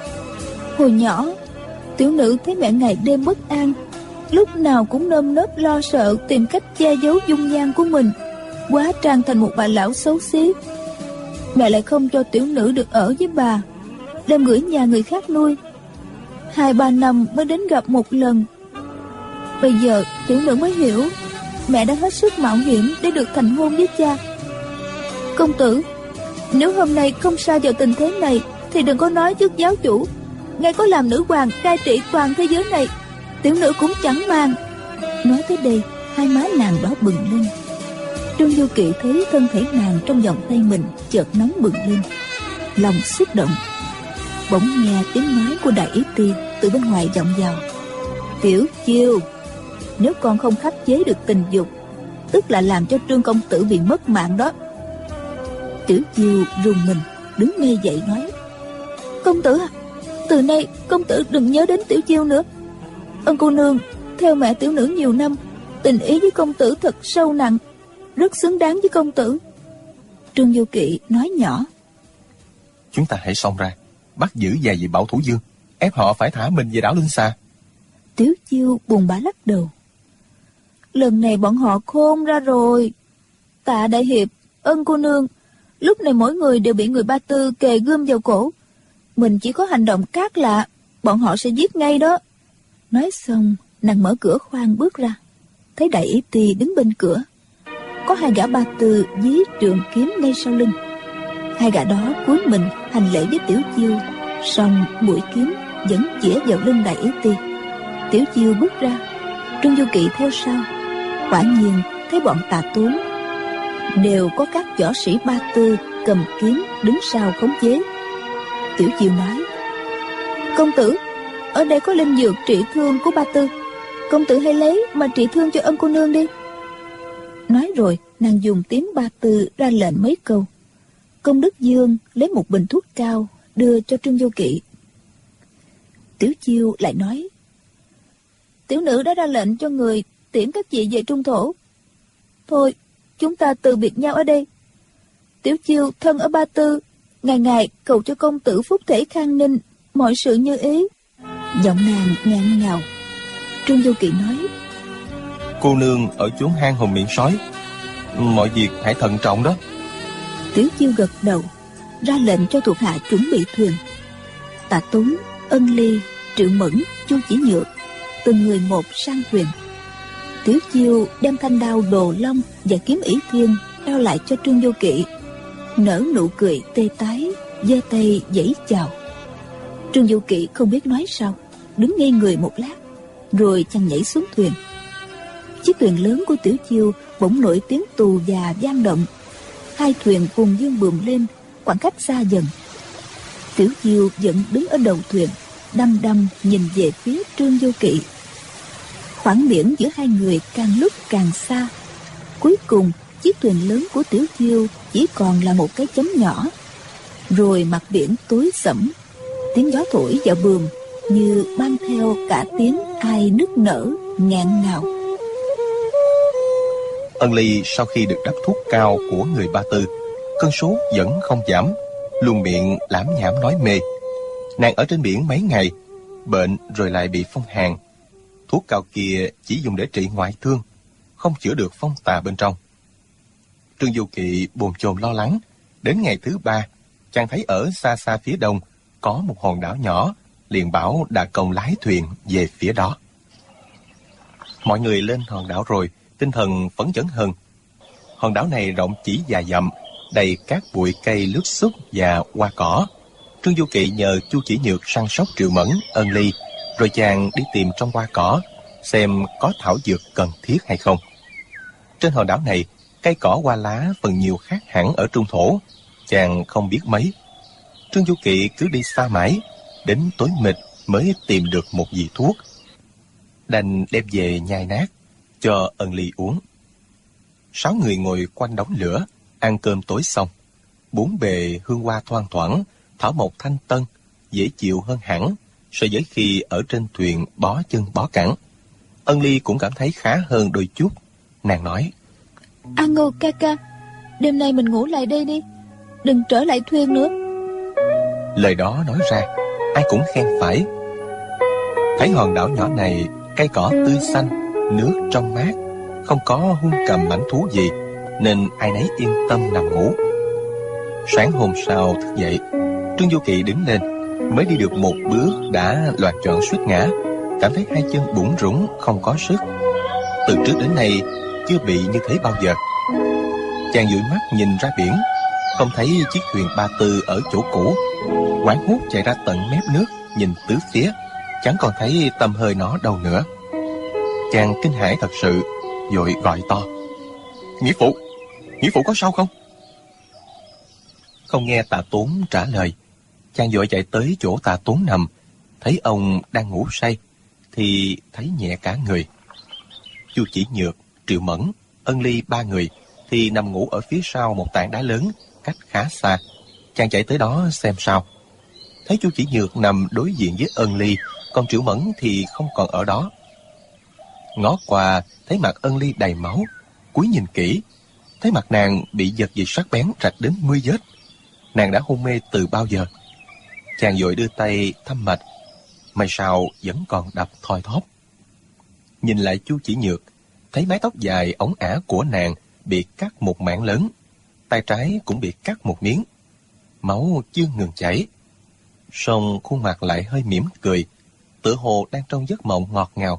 hồi nhỏ tiểu nữ thấy mẹ ngày đêm bất an, lúc nào cũng nơm nớp lo sợ tìm cách che giấu dung nhan của mình, hóa trang thành một bà lão xấu xí. Mẹ lại không cho tiểu nữ được ở với bà, đem gửi nhà người khác nuôi. 2-3 năm mới đến gặp một lần. Bây giờ tiểu nữ mới hiểu mẹ đã hết sức mạo hiểm để được thành hôn với cha. Công tử, nếu hôm nay không sa vào tình thế này thì đừng có nói trước giáo chủ, ngay có làm nữ hoàng cai trị toàn thế giới này, tiểu nữ cũng chẳng màng. Nói tới đây, hai má nàng đỏ bừng lên. Trương Vô Kỵ thấy thân thể nàng trong vòng tay mình chợt nóng bừng lên, lòng xúc động. Bỗng nghe tiếng nói của Đại Ý Ti từ bên ngoài vọng vào: tiểu Chiêu, nếu con không khắc chế được tình dục, tức là làm cho Trương công tử bị mất mạng đó. Tiểu Chiêu rùng mình, đứng ngay dậy nói: công tử à, từ nay công tử đừng nhớ đến tiểu Chiêu nữa. Ân cô nương theo mẹ tiểu nữ nhiều năm, tình ý với công tử thật sâu nặng, rất xứng đáng với công tử. Trương Vô Kỵ nói nhỏ: chúng ta hãy xông ra, bắt giữ vài vị bảo thủ dương, ép họ phải thả mình về đảo Linh Xà. Tiểu Chiêu buồn bã lắc đầu: lần này bọn họ khôn ra rồi. Tạ đại hiệp, Ân cô nương, lúc này mỗi người đều bị người Ba Tư kề gươm vào cổ. Mình chỉ có hành động khác lạ, bọn họ sẽ giết ngay đó. Nói xong, nàng mở cửa khoang bước ra, thấy Đại Ý Ti đứng bên cửa. Có 2 gã Ba Tư dí trường kiếm ngay sau lưng. 2 gã đó cúi mình hành lễ với Tiểu Chiêu, song mũi kiếm vẫn chĩa vào lưng Đại Ý Ti. Tiểu Chiêu bước ra, Trương Vô Kỵ theo sau. Quả nhiên thấy bọn Tà Tốn đều có các võ sĩ Ba Tư cầm kiếm đứng sau khống chế. Tiểu Chiêu nói: công tử, ở đây có linh dược trị thương của Ba Tư, công tử hãy lấy mà trị thương cho Ân cô nương đi. Nói rồi nàng dùng tiếng Ba Tư ra lệnh mấy câu. Công đức Dương lấy một bình thuốc cao đưa cho Trương Vô Kỵ. Tiểu Chiêu lại nói: tiểu nữ đã ra lệnh cho người tiễn các vị về Trung Thổ. Thôi chúng ta từ biệt nhau ở đây. Tiểu Chiêu thân ở Ba Tư, ngày ngày cầu cho công tử phúc thể khang ninh, mọi sự như ý. Giọng nàng ngạn ngào. Trương Vô Kỵ nói: cô nương ở chốn hang hùm miệng sói, mọi việc hãy thận trọng đó. Tiểu Chiêu gật đầu, ra lệnh cho thuộc hạ chuẩn bị thuyền. Tạ Tốn, Ân Ly, Triệu Mẫn, Chu Chỉ Nhược từng người một sang thuyền. Tiểu Chiêu đem thanh đao Đồ Long và kiếm ỷ thiên trao lại cho Trương Vô Kỵ, nở nụ cười tê tái, giơ tay giãy chào. Trương Vô Kỵ không biết nói sao, đứng ngây người một lát, rồi chàng nhảy xuống thuyền. Chiếc thuyền lớn của Tiểu Chiêu bỗng nổi tiếng tù và vang động. 2 thuyền cùng dương buồm lên, khoảng cách xa dần. Tiểu Chiêu vẫn đứng ở đầu thuyền, đăm đăm nhìn về phía Trương Vô Kỵ. Khoảng biển giữa 2 người càng lúc càng xa. Cuối cùng chiếc thuyền lớn của Tiểu Chiêu chỉ còn là một cái chấm nhỏ. Rồi mặt biển tối sẫm, tiếng gió thổi vào buồm như mang theo cả tiếng ai nức nở nghẹn ngào. Ân Ly sau khi được đắp thuốc cao của người Ba Tư, Cơn sốt vẫn không giảm, luôn miệng lảm nhảm nói mê. Nàng ở trên biển mấy ngày, bệnh rồi lại bị phong hàn. Thuốc cao kia chỉ dùng để trị ngoại thương, không chữa được phong tà bên trong. Trương Du Kỵ bồn chồn lo lắng. Đến ngày thứ 3, chàng thấy ở xa xa phía đông có một hòn đảo nhỏ, liền bảo Đà Công lái thuyền về phía đó. Mọi người lên hòn đảo rồi, tinh thần phấn chấn hơn. Hòn đảo này rộng chỉ vài dặm, đầy các bụi cây lướt xúc và hoa cỏ. Trương Du Kỵ nhờ Chu Chỉ Nhược săn sóc Triệu Mẫn, Ân Ly, rồi chàng đi tìm trong hoa cỏ xem có thảo dược cần thiết hay không. Trên hòn đảo này, cây cỏ hoa lá phần nhiều khác hẳn ở trung thổ, chàng không biết mấy. Trương Du Kỵ cứ đi xa mãi, đến tối mịt mới tìm được một vị thuốc. Đành đem về nhai nát, cho Ân Ly uống. 6 người ngồi quanh đống lửa, ăn cơm tối xong. Bốn bề hương hoa thoang thoảng, thảo mộc thanh tân, dễ chịu hơn hẳn so với khi ở trên thuyền bó chân bó cẳng. Ân Ly cũng cảm thấy khá hơn đôi chút. Nàng nói: A Ngô ca ca, đêm nay mình ngủ lại đây đi, đừng trở lại thuyền nữa. Lời đó nói ra, ai cũng khen phải. Thấy hòn đảo nhỏ này, cây cỏ tươi xanh, nước trong mát, không có hung cầm mãnh thú gì, nên ai nấy yên tâm nằm ngủ. Sáng hôm sau thức dậy, Trương Du Kỵ đứng lên, mới đi được một bước đã loạng choạng suýt ngã, cảm thấy hai chân bủn rủn không có sức. Từ trước đến nay chưa bị như thế bao giờ. Chàng dụi mắt nhìn ra biển, không thấy chiếc thuyền Ba Tư ở chỗ cũ, hoảng hốt chạy ra tận mép nước, nhìn tứ phía, chẳng còn thấy tăm hơi nó đâu nữa. Chàng kinh hãi thật sự, vội gọi to: Nghĩa phụ có sao không? Không nghe Tạ Tốn trả lời, chàng vội chạy tới chỗ Tạ Tốn nằm, thấy ông đang ngủ say, thì thấy nhẹ cả người. Chu Chỉ Nhược, Triệu Mẫn, Ân Ly 3 người thì nằm ngủ ở phía sau một tảng đá lớn, cách khá xa. Chàng chạy tới đó xem sao. Thấy Chu Chỉ Nhược nằm đối diện với Ân Ly, còn Triệu Mẫn thì không còn ở đó. Ngó qua thấy mặt Ân Ly đầy máu, cúi nhìn kỹ, thấy mặt nàng bị vật gì sắc bén rạch đến 10 vết. Nàng đã hôn mê từ bao giờ. Chàng vội đưa tay thăm mạch, may sao vẫn còn đập thoi thóp. Nhìn lại Chu Chỉ Nhược, thấy mái tóc dài óng ả của nàng bị cắt một mảng lớn, tay trái cũng bị cắt một miếng, máu chưa ngừng chảy. Song khuôn mặt lại hơi mỉm cười, tựa hồ đang trong giấc mộng ngọt ngào.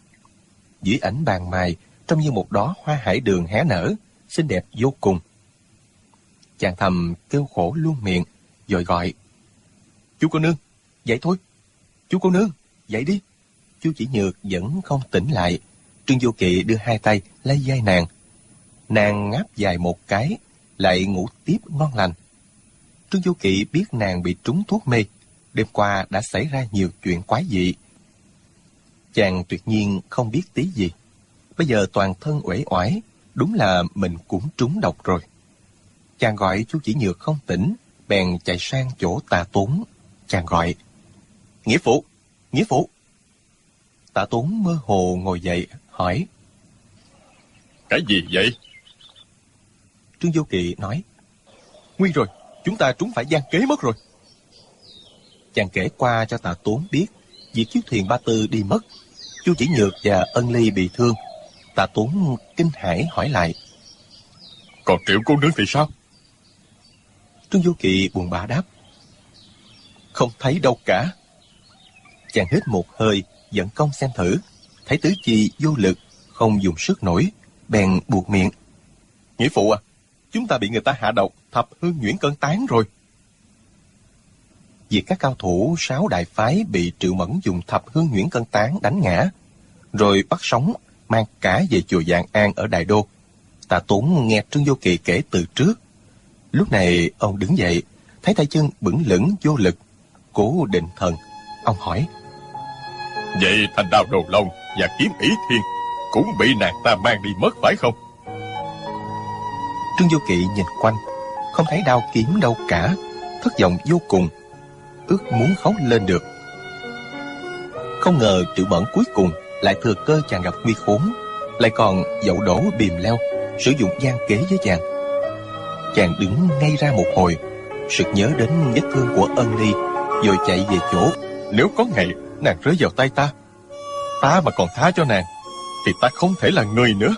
Dưới ảnh bàn mài trông như một đóa hoa hải đường hé nở, xinh đẹp vô cùng. Chàng thầm kêu khổ luôn miệng, rồi gọi: Chú cô nương, dậy thôi. Chú cô nương, dậy đi. Chu Chỉ Nhược vẫn không tỉnh lại. Trương Du Kỵ đưa hai tay lấy vai nàng. Nàng ngáp dài một cái, lại ngủ tiếp ngon lành. Trương Du Kỵ biết nàng bị trúng thuốc mê, đêm qua đã xảy ra nhiều chuyện quái dị. Chàng tuyệt nhiên không biết tí gì. Bây giờ toàn thân uể oải, đúng là mình cũng trúng độc rồi. Chàng gọi Chu Chỉ Nhược không tỉnh, bèn chạy sang chỗ Tạ Tốn. Chàng gọi: Nghĩa phụ. Tạ Tốn mơ hồ ngồi dậy, hỏi: Cái gì vậy? Trương Du Kỵ nói: Nguy rồi, chúng ta trúng phải gian kế mất rồi. Chàng kể qua cho Tạ Tốn biết việc chiếc thuyền Ba Tư đi mất, Chu Chỉ Nhược và Ân Ly bị thương. Tạ Tốn kinh hãi hỏi lại: Còn Triệu cô nương thì sao? Trương Du Kỵ buồn bã đáp: Không thấy đâu cả. Chàng hít một hơi, dẫn công xem thử, thấy tứ chi vô lực, không dùng sức nổi, bèn buột miệng: Nghĩa phụ à, chúng ta bị người ta hạ độc Thập Hương Nhuyễn Cân Tán rồi. Việc các cao thủ 6 đại phái bị Triệu Mẫn dùng Thập Hương Nhuyễn Cân Tán đánh ngã, rồi bắt sống mang cả về chùa Vạn An ở Đại Đô. Tạ Tốn nghe Trương Du Kỵ kể từ trước. Lúc này ông đứng dậy, thấy tay chân bững lững vô lực, cố định thần. Ông hỏi: Vậy Thanh Đao Đồ Long và Kiếm Ỷ Thiên cũng bị nàng ta mang đi mất phải không? Trương Du Kỵ nhìn quanh, không thấy đao kiếm đâu cả, thất vọng vô cùng, ước muốn khóc lên được. Không ngờ Triệu Mẫn cuối cùng lại thừa cơ chàng gặp nguy khốn, lại còn dậu đổ bìm leo, sử dụng gian kế với chàng. Chàng đứng ngay ra một hồi, sực nhớ đến vết thương của Ân Ly, rồi chạy về chỗ. Nếu có ngày nàng rơi vào tay ta mà còn tha cho nàng, thì ta không thể là người nữa.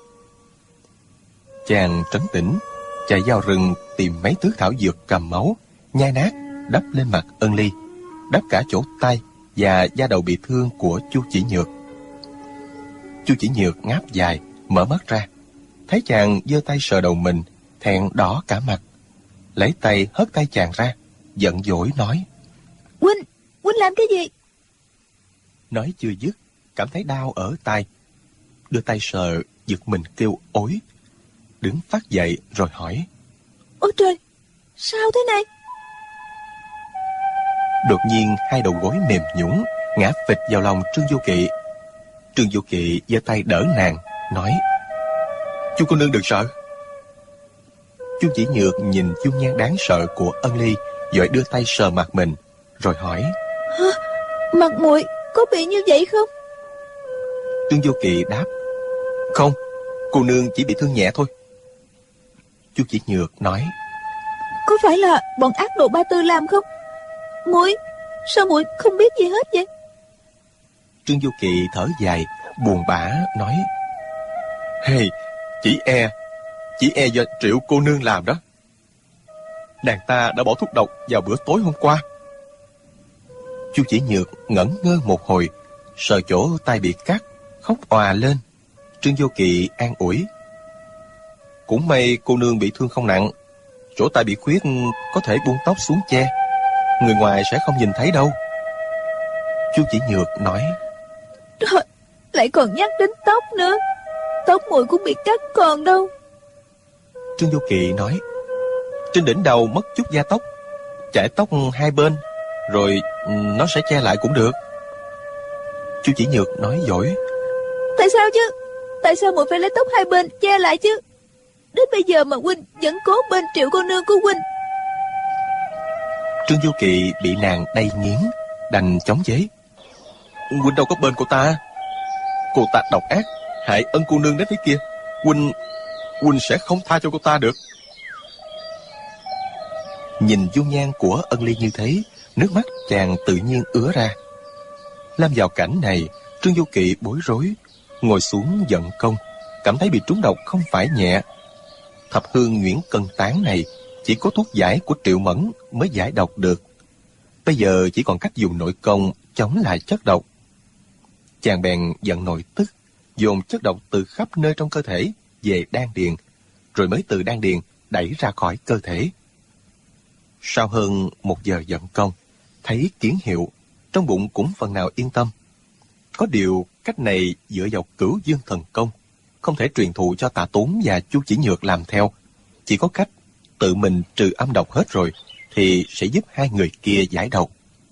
Chàng trấn tĩnh, chạy vào rừng tìm mấy thứ thảo dược cầm máu, nhai nát, đắp lên mặt Ân Ly, đắp cả chỗ tay và da đầu bị thương của Chu Chỉ Nhược. Chu Chỉ Nhược ngáp dài, mở mắt ra, thấy chàng giơ tay sờ đầu mình, thẹn đỏ cả mặt, lấy tay hất tay chàng ra, giận dỗi nói: Huynh làm cái gì? Nói chưa dứt, cảm thấy đau ở tay, đưa tay sờ, giật mình kêu ối, đứng phát dậy rồi hỏi: Ôi trời, sao thế này? Đột nhiên hai đầu gối mềm nhũn, ngã phịch vào lòng Trương Vô Kỵ. Trương Vô Kỵ giơ tay đỡ nàng, nói: Chu cô nương đừng sợ. Chu Chỉ Nhược nhìn dung nhan đáng sợ của Ân Ly, vội đưa tay sờ mặt mình, rồi hỏi: Hả? Mặt muội có bị như vậy không? Trương Vô Kỵ đáp: Không, cô nương chỉ bị thương nhẹ thôi. Chu Chỉ Nhược nói: Có phải là bọn ác đồ Ba Tư làm không? Sao muội không biết gì hết vậy? Trương Vô Kỵ thở dài, buồn bã nói: Hey, chỉ e do Triệu cô nương làm đó. Nàng ta đã bỏ thuốc độc vào bữa tối hôm qua. Chu Chỉ Nhược ngẩn ngơ một hồi, sờ chỗ tay bị cắt, khóc òa lên. Trương Vô Kỵ an ủi: Cũng may cô nương bị thương không nặng, chỗ tay bị khuyết có thể buông tóc xuống che, người ngoài sẽ không nhìn thấy đâu. Chu Chỉ Nhược nói: Trời, lại còn nhắc đến tóc nữa. Tóc muội cũng bị cắt còn đâu. Trương Vô Kỵ nói: Trên đỉnh đầu mất chút da tóc, chải tóc hai bên, rồi nó sẽ che lại cũng được. Chu Chỉ Nhược nói dỗi: Tại sao chứ? Tại sao muội phải lấy tóc hai bên che lại chứ? Đến bây giờ mà huynh vẫn cố bên Triệu cô nương của huynh. Trương Vô Kỵ bị nàng đay nghiến, đành chống chế: Huynh đâu có bên cô ta. Cô ta độc ác, hại Ân cô nương đến thế kia. Huynh sẽ không tha cho cô ta được. Nhìn dung nhan của Ân Ly như thế, nước mắt chàng tự nhiên ứa ra. Lâm vào cảnh này, Trương Vô Kỵ bối rối, ngồi xuống giận công, cảm thấy bị trúng độc không phải nhẹ. Thập hương nhuyễn cân tán này chỉ có thuốc giải của Triệu Mẫn mới giải độc được. Bây giờ chỉ còn cách dùng nội công chống lại chất độc. Chàng bèn giận nội tức, dồn chất độc từ khắp nơi trong cơ thể về đan điền, rồi mới từ đan điền đẩy ra khỏi cơ thể. Sau hơn 1 giờ vận công, thấy kiến hiệu, trong bụng cũng phần nào yên tâm. Có điều cách này dựa vào Cửu Dương thần công, không thể truyền thụ cho Tạ Tốn và Chu Chỉ Nhược làm theo. Chỉ có cách tự mình trừ âm độc hết rồi thì sẽ giúp hai người kia giải độc.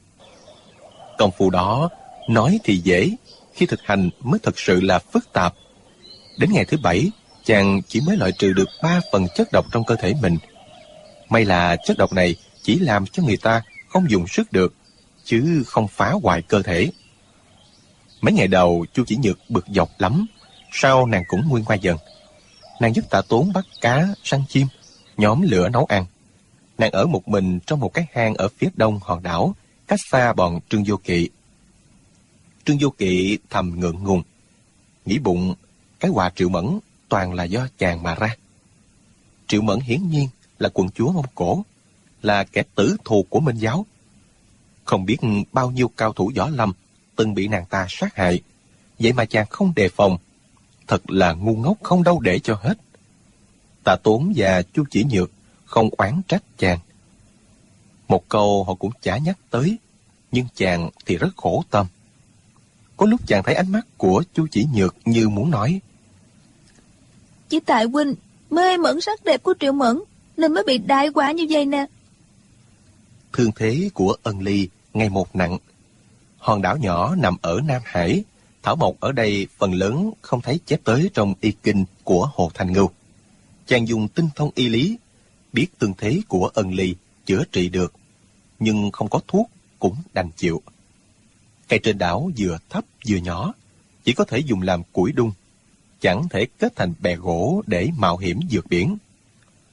Công phu đó nói thì dễ, khi thực hành mới thật sự là phức tạp. Đến ngày thứ 7, chàng chỉ mới loại trừ được 3 phần chất độc trong cơ thể mình. May là chất độc này chỉ làm cho người ta không dùng sức được, chứ không phá hoại cơ thể. Mấy ngày đầu Chu Chỉ Nhược bực dọc lắm, sau nàng cũng nguôi ngoai dần. Nàng giúp Tạ Tốn bắt cá, săn chim, nhóm lửa nấu ăn. Nàng ở một mình trong một cái hang ở phía đông hòn đảo, cách xa bọn Trương Vô Kỵ. Trương Vô Kỵ thầm ngượng ngùng, nghĩ bụng cái họa Triệu Mẫn toàn là do chàng mà ra. Triệu Mẫn hiển nhiên là quận chúa Mông Cổ, là kẻ tử thù của Minh giáo. Không biết bao nhiêu cao thủ võ lâm từng bị nàng ta sát hại, vậy mà chàng không đề phòng, thật là ngu ngốc không đâu để cho hết. Tạ Tốn và Chu Chỉ Nhược không oán trách chàng. Một câu họ cũng chả nhắc tới, nhưng chàng thì rất khổ tâm. Có lúc chàng thấy ánh mắt của Chu Chỉ Nhược như muốn nói: Chỉ tại huynh mê mẩn sắc đẹp của Triệu Mẫn nên mới bị đại họa như vậy nè. Thương thế của Ân Ly ngày một nặng. Hòn đảo nhỏ nằm ở Nam Hải, thảo mộc ở đây phần lớn không thấy chép tới trong y kinh của Hồ Thanh Ngưu. Chàng dùng tinh thông y lý, biết thương thế của Ân Ly chữa trị được, nhưng không có thuốc cũng đành chịu. Cây trên đảo vừa thấp vừa nhỏ, chỉ có thể dùng làm củi đun, chẳng thể kết thành bè gỗ để mạo hiểm vượt biển.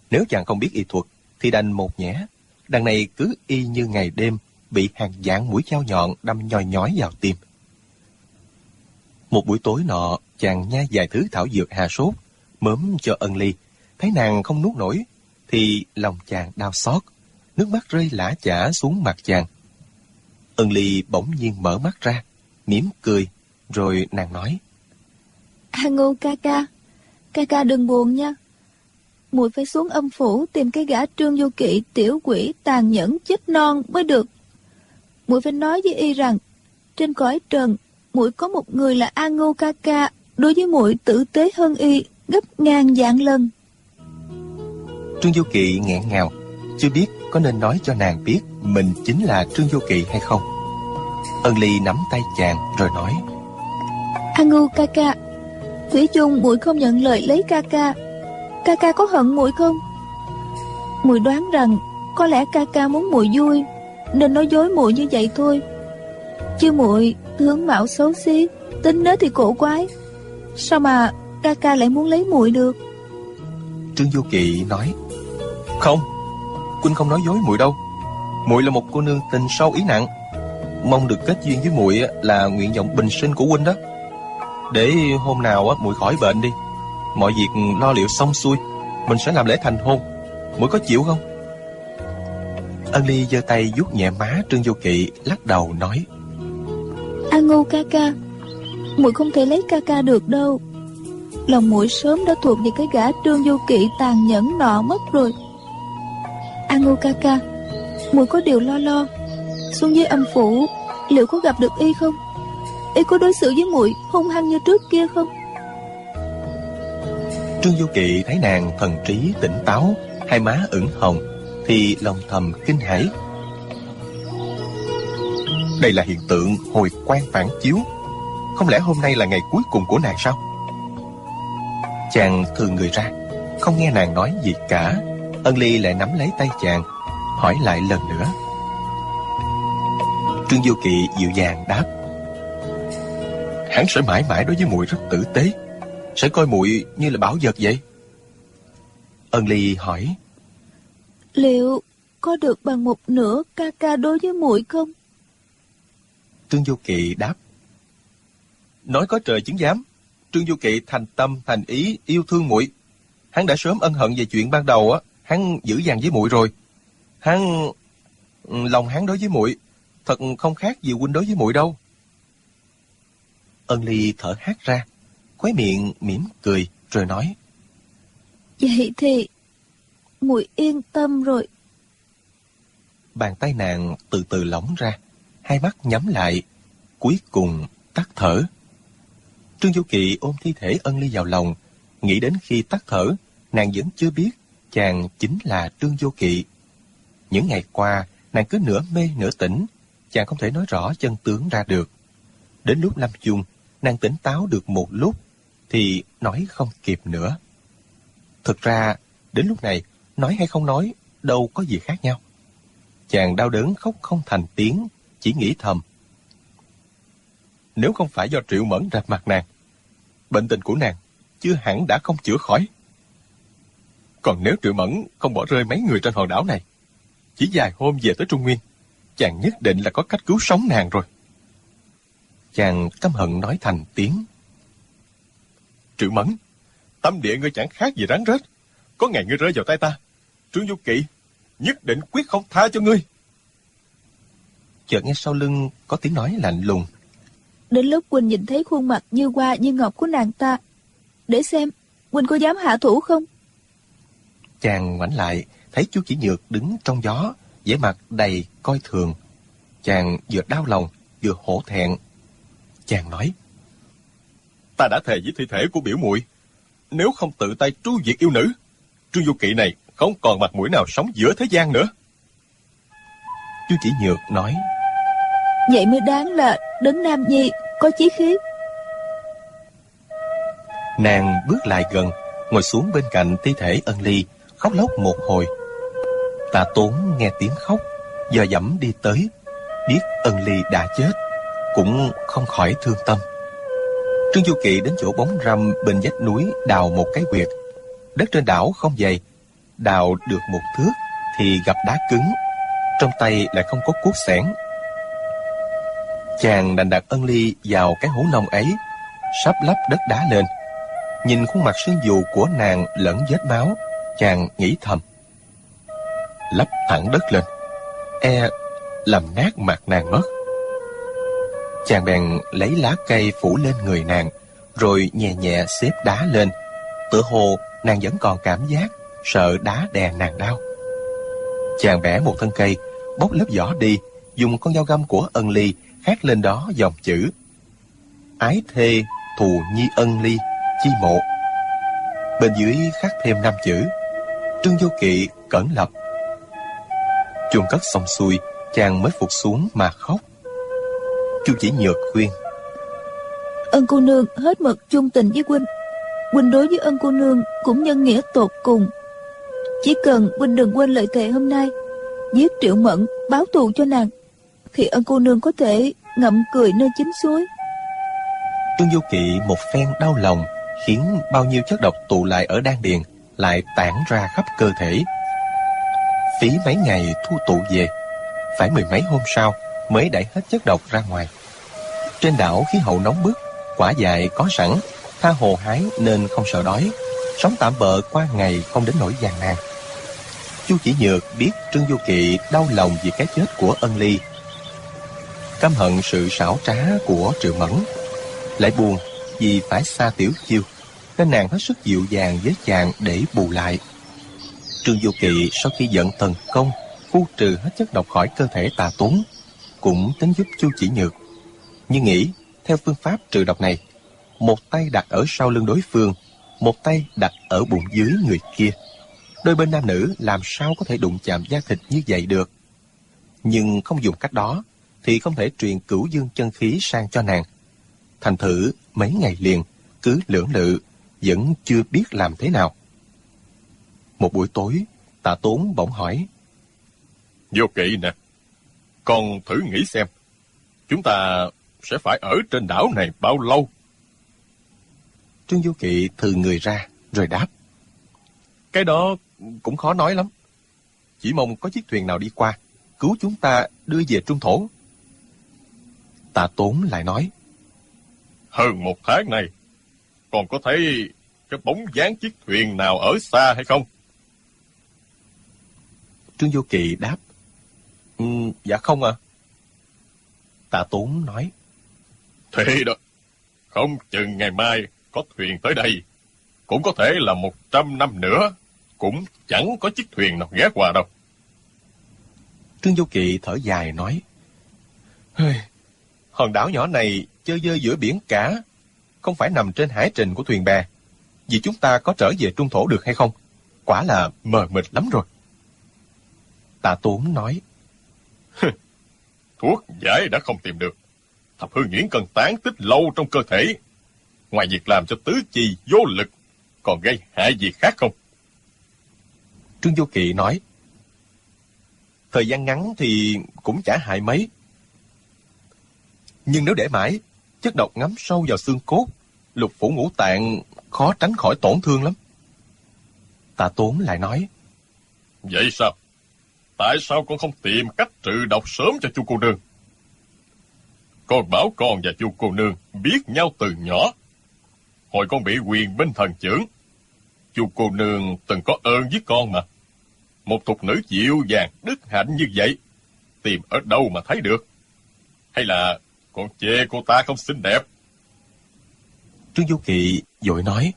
Nếu chàng không biết y thuật thì đành một nhẽ. Đằng này cứ y như ngày đêm bị hàng vạn mũi dao nhọn đâm nhoi nhói vào tim. Một buổi tối nọ, chàng nhai vài thứ thảo dược hạ sốt, mớm cho Ân Ly. Thấy nàng không nuốt nổi, thì lòng chàng đau xót, nước mắt rơi lã chã xuống mặt chàng. Ân Ly bỗng nhiên mở mắt ra, mỉm cười, rồi nàng nói: A Ngưu ca ca đừng buồn nha. Muội phải xuống âm phủ tìm cái gã Trương Vô Kỵ tiểu quỷ tàn nhẫn chết non mới được. Muội phải nói với y rằng trên cõi trần muội có một người là A Ngưu ca, đối với muội tử tế hơn y gấp ngàn vạn lần. Trương Vô Kỵ nghẹn ngào, chưa biết có nên nói cho nàng biết mình chính là Trương Vô Kỵ hay không. Ân Ly nắm tay chàng rồi nói: A Ngưu ca, thủy chung muội không nhận lời lấy ca ca có hận muội không? Muội đoán rằng có lẽ ca ca muốn muội vui nên nói dối muội như vậy thôi. Chứ muội tướng mạo xấu xí, tính nết thì cổ quái, sao mà ca ca lại muốn lấy muội được? Trương Vô Kỵ nói: Không, huynh không nói dối muội đâu. Muội là một cô nương tình sâu ý nặng, mong được kết duyên với muội là nguyện vọng bình sinh của huynh đó. Để hôm nào muội khỏi bệnh đi, mọi việc lo liệu xong xuôi, mình sẽ làm lễ thành hôn. Muội có chịu không? Ân Ly giơ tay vuốt nhẹ má Trương Vô Kỵ, lắc đầu nói: A Ngưu ca, muội không thể lấy ca được đâu. Lòng muội sớm đã thuộc về cái gã Trương Vô Kỵ tàn nhẫn nọ mất rồi. A Ngưu ca, muội có điều lo. Xuống dưới âm phủ liệu có gặp được y không? Y có đối xử với muội hung hăng như trước kia không? Trương Vô Kỵ thấy nàng thần trí tỉnh táo, hai má ửng hồng, thì lòng thầm kinh hãi. Đây là hiện tượng hồi quang phản chiếu. Không lẽ hôm nay là ngày cuối cùng của nàng sao? Chàng thường người ra, không nghe nàng nói gì cả. Ân Ly lại nắm lấy tay chàng, hỏi lại lần nữa. Trương Vô Kỵ dịu dàng đáp: Hắn sẽ mãi mãi đối với muội rất tử tế, sẽ coi muội như là bảo vật vậy. Ân Ly hỏi: Liệu có được bằng một nửa ca đối với muội không? Trương Vô Kỵ đáp: Nói có trời chứng giám, Trương Vô Kỵ thành tâm thành ý yêu thương muội. Hắn đã sớm ân hận về chuyện ban đầu hắn dữ dằn với muội rồi. Lòng hắn đối với muội thật không khác gì huynh đối với muội đâu. Ân Ly thở hắt ra, khóe miệng mỉm cười rồi nói: Vậy thì muội yên tâm rồi. Bàn tay nàng từ từ lỏng ra, hai mắt nhắm lại, cuối cùng tắt thở. Trương Vô Kỵ ôm thi thể Ân Ly vào lòng, nghĩ đến khi tắt thở, nàng vẫn chưa biết chàng chính là Trương Vô Kỵ. Những ngày qua, nàng cứ nửa mê nửa tỉnh, chàng không thể nói rõ chân tướng ra được. Đến lúc lâm chung, nàng tỉnh táo được một lúc, thì nói không kịp nữa. Thực ra, đến lúc này, nói hay không nói, đâu có gì khác nhau. Chàng đau đớn khóc không thành tiếng, chỉ nghĩ thầm: Nếu không phải do Triệu Mẫn rạch mặt nàng, bệnh tình của nàng chưa hẳn đã không chữa khỏi. Còn nếu Triệu Mẫn không bỏ rơi mấy người trên hòn đảo này, chỉ vài hôm về tới Trung Nguyên, chàng nhất định là có cách cứu sống nàng rồi. Chàng căm hận nói thành tiếng: Triệu Mẫn, tâm địa ngươi chẳng khác gì rắn rết. Có ngày ngươi rơi vào tay ta, Trương Vô Kỵ nhất định quyết không tha cho ngươi. Chợt nghe sau lưng có tiếng nói lạnh lùng: Đến lúc Quỳnh nhìn thấy khuôn mặt như hoa như ngọc của nàng ta, để xem Quỳnh có dám hạ thủ không? Chàng ngoảnh lại, thấy Chu Chỉ Nhược đứng trong gió, vẻ mặt đầy coi thường. Chàng vừa đau lòng vừa hổ thẹn. Chàng nói: Ta đã thề với thi thể của biểu muội, nếu không tự tay tru diệt yêu nữ, Trương Vô Kỵ này không còn mặt mũi nào sống giữa thế gian nữa. Chu Chỉ Nhược nói: Vậy mới đáng là đấng nam nhi có chí khí. Nàng bước lại gần, ngồi xuống bên cạnh thi thể Ân Ly, khóc lóc một hồi. Tạ Tốn nghe tiếng khóc, dò dẫm đi tới, biết Ân Ly đã chết, cũng không khỏi thương tâm. Trương Vô Kỵ đến chỗ bóng râm bên vách núi đào một cái huyệt. Đất trên đảo không dày, đào được một thước thì gặp đá cứng, trong tay lại không có cuốc xẻng. Chàng đành đặt ân ly vào cái hố nông ấy, sắp lấp đất đá lên. Nhìn khuôn mặt sưng dù của nàng lẫn vết máu, chàng nghĩ thầm: lấp thẳng đất lên, làm nát mặt nàng mất. Chàng bèn lấy lá cây phủ lên người nàng, rồi nhẹ nhẹ xếp đá lên, tựa hồ nàng vẫn còn cảm giác sợ đá đè nàng đau. Chàng bẻ một thân cây, bóc lớp vỏ đi, dùng con dao găm của ân ly khắc lên đó dòng chữ: ái thê thù nhi ân ly chi mộ. Bên dưới khắc thêm 5 chữ: Trương Vô Kỵ cẩn lập. Chôn cất xong xuôi, chàng mới phục xuống mà khóc. Chu Chỉ Nhược khuyên: Ân cô nương hết mực chung tình với huynh. Huynh đối với ân cô nương cũng nhân nghĩa tột cùng. Chỉ cần huynh đừng quên lời thề hôm nay, giết Triệu Mẫn báo thù cho nàng, thì ân cô nương có thể ngậm cười nơi chính suối. Trương Vô Kỵ một phen đau lòng, khiến bao nhiêu chất độc tụ lại ở đan điền lại tản ra khắp cơ thể. Phí mấy ngày thu tụ về, phải 10 mấy hôm sau mới đẩy hết chất độc ra ngoài. Trên đảo khí hậu nóng bức, quả dại có sẵn, tha hồ hái nên không sợ đói, sống tạm bợ qua ngày không đến nỗi gian nan. Chu Chỉ Nhược biết Trương Vô Kỵ đau lòng vì cái chết của ân ly, căm hận sự xảo trá của Triệu Mẫn, lại buồn vì phải xa Tiểu Chiêu, nên nàng hết sức dịu dàng với chàng để bù lại. Trương Vô Kỵ sau khi vận thần công phu trừ hết chất độc khỏi cơ thể Tà Tốn, cũng tính giúp Chu Chỉ Nhược, nhưng nghĩ theo phương pháp trừ độc này, một tay đặt ở sau lưng đối phương, một tay đặt ở bụng dưới người kia, đôi bên nam nữ làm sao có thể đụng chạm da thịt như vậy được. Nhưng không dùng cách đó thì không thể truyền cửu dương chân khí sang cho nàng. Thành thử mấy ngày liền cứ lưỡng lự, vẫn chưa biết làm thế nào. Một buổi tối, Tạ Tốn bỗng hỏi: Vô Kỵ nè, con thử nghĩ xem, chúng ta sẽ phải ở trên đảo này bao lâu? Trương Vô Kỵ thừ người ra rồi đáp: Cái đó cũng khó nói lắm. Chỉ mong có chiếc thuyền nào đi qua, cứu chúng ta đưa về Trung Thổ. Tạ Tốn lại nói: Hơn 1 tháng này, còn có thấy cái bóng dáng chiếc thuyền nào ở xa hay không? Trương Vô Kỵ đáp: Dạ không ạ. Tạ Tốn nói: Thế đó, không chừng ngày mai có thuyền tới đây, cũng có thể là 100 năm nữa, cũng chẳng có chiếc thuyền nào ghé qua đâu. Trương Vô Kỵ thở dài nói: Hòn đảo nhỏ này chơ vơ giữa biển cả, không phải nằm trên hải trình của thuyền bè. Vì chúng ta có trở về Trung Thổ được hay không, quả là mờ mịt lắm rồi. Tạ Tốn nói: Thuốc giải đã không tìm được, Thập Hư Nhuyễn cần tán tích lâu trong cơ thể. Ngoài việc làm cho tứ chi vô lực, còn gây hại gì khác không? Trương Vô Kỵ nói: Thời gian ngắn thì cũng chả hại mấy, nhưng nếu để mãi, chất độc ngấm sâu vào xương cốt, lục phủ ngũ tạng, khó tránh khỏi tổn thương lắm. Tạ Tốn lại nói: Vậy sao? Tại sao con không tìm cách trừ độc sớm cho chu cô nương? Con bảo con và chu cô nương biết nhau từ nhỏ. Hồi con bị Huyền Binh Thần chưởng, chu cô nương từng có ơn với con mà. Một thục nữ dịu dàng đức hạnh như vậy, tìm ở đâu mà thấy được? Hay là con chê cô ta không xinh đẹp? Trương Vô Kỵ vội nói: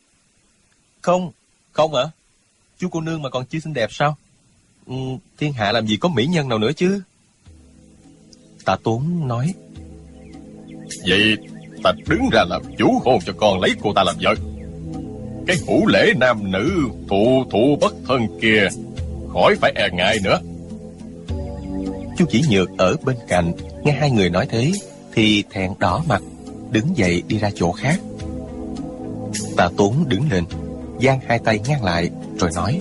Không ạ. Chu cô nương mà còn chưa xinh đẹp sao? Thiên hạ làm gì có mỹ nhân nào nữa chứ. Tạ Tốn nói: Vậy ta đứng ra làm chủ hôn cho con lấy cô ta làm vợ. Cái hữu lễ nam nữ thụ thụ bất thân kia, khỏi phải e ngại nữa. Chu Chỉ Nhược ở bên cạnh nghe hai người nói thế thì thẹn đỏ mặt, đứng dậy đi ra chỗ khác. Tạ Tốn đứng lên, giang hai tay ngang lại rồi nói: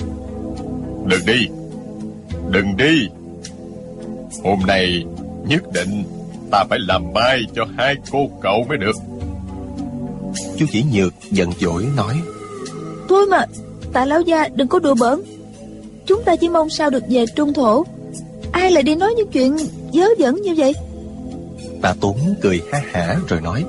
Đừng đi. Hôm nay nhất định ta phải làm mai cho hai cô cậu mới được. Chu Chỉ Nhược giận dỗi nói: Thôi mà, Tạ lão gia đừng có đùa bỡn. chúng ta chỉ mong sao được về trung thổ. Ai lại đi nói những chuyện dớ dẫn như vậy? Tạ Tốn cười ha hả rồi nói: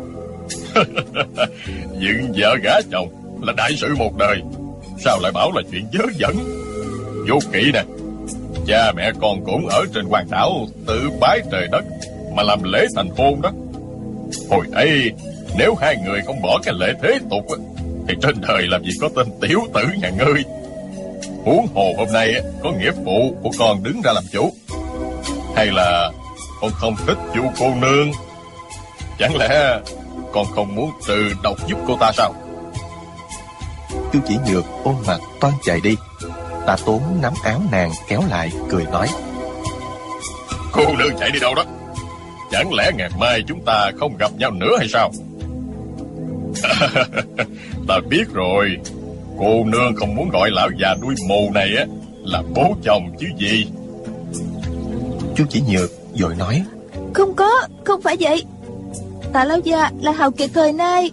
Dựng vợ gả chồng là đại sự một đời, sao lại bảo là chuyện dớ dẫn? Vô kỵ nè, cha mẹ con cũng ở trên hoàng đảo tự bái trời đất mà làm lễ thành hôn đó. Hồi ấy nếu hai người không bỏ cái lễ thế tục thì trên đời làm gì có tên tiểu tử nhà ngươi. Huống hồ hôm nay có nghĩa phụ của con đứng ra làm chủ. Hay là con không thích Chu cô nương? Chẳng lẽ con không muốn trừ độc giúp cô ta sao? Chu Chỉ Nhược ôm mặt toan chạy đi. Tạ Tốn nắm áo nàng kéo lại, cười nói: Cô nương chạy đi đâu đó? Chẳng lẽ ngày mai chúng ta không gặp nhau nữa hay sao? Ta biết rồi, cô nương không muốn gọi lão già đuôi mù này là bố chồng chứ gì. Chu Chỉ Nhược vội nói: Không phải vậy. Tạ lão gia là hào kiệt thời nay.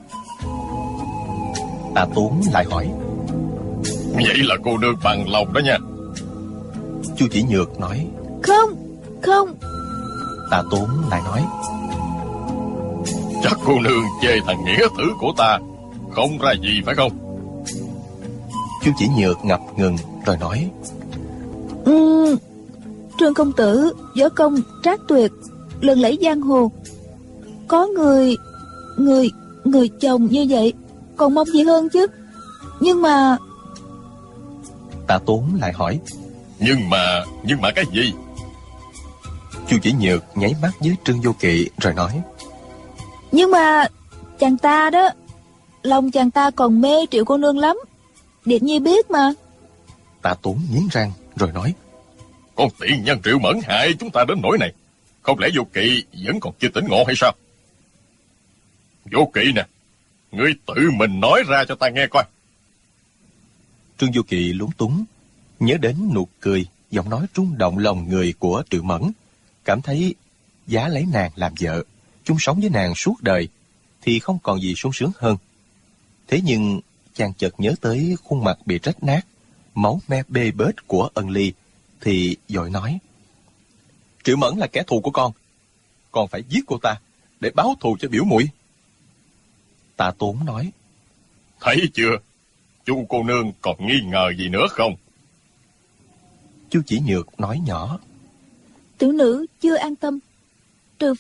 Tạ Tốn lại hỏi: Vậy là cô nương bằng lòng đó nha. Chu Chỉ Nhược nói: Không. Tạ Tốn lại nói: Chắc cô nương chê thằng nghĩa tử của ta không ra gì phải không? Chu Chỉ Nhược ngập ngừng rồi nói: Trương công tử võ công trác tuyệt, lừng lẫy giang hồ. Có người chồng như vậy còn mong gì hơn chứ. Nhưng mà... Tạ Tốn lại hỏi: Nhưng mà cái gì? Chu Chỉ Nhược nháy mắt với Trương Vô Kỵ rồi nói: Nhưng mà chàng ta đó, lòng chàng ta còn mê Triệu cô nương lắm. Điệp Nhi biết mà. Tạ Tốn nghiến răng rồi nói: Con tiện nhân Triệu Mẫn hại chúng ta đến nỗi này, không lẽ Vô Kỵ vẫn còn chưa tỉnh ngộ hay sao? Vô Kỵ nè, ngươi tự mình nói ra cho ta nghe coi. Trương Vô Kỵ lúng túng, nhớ đến nụ cười, giọng nói rung động lòng người của Triệu Mẫn, cảm thấy giá lấy nàng làm vợ, chung sống với nàng suốt đời thì không còn gì sung sướng hơn. Thế nhưng chàng chợt nhớ tới khuôn mặt bị rách nát, máu me bê bết của Ân Ly thì vội nói: Triệu Mẫn là kẻ thù của con phải giết cô ta để báo thù cho biểu muội. Tạ Tốn nói: Thấy chưa, Chu cô nương còn nghi ngờ gì nữa không? Chu Chỉ Nhược nói nhỏ: Tiểu nữ chưa an tâm. Trừ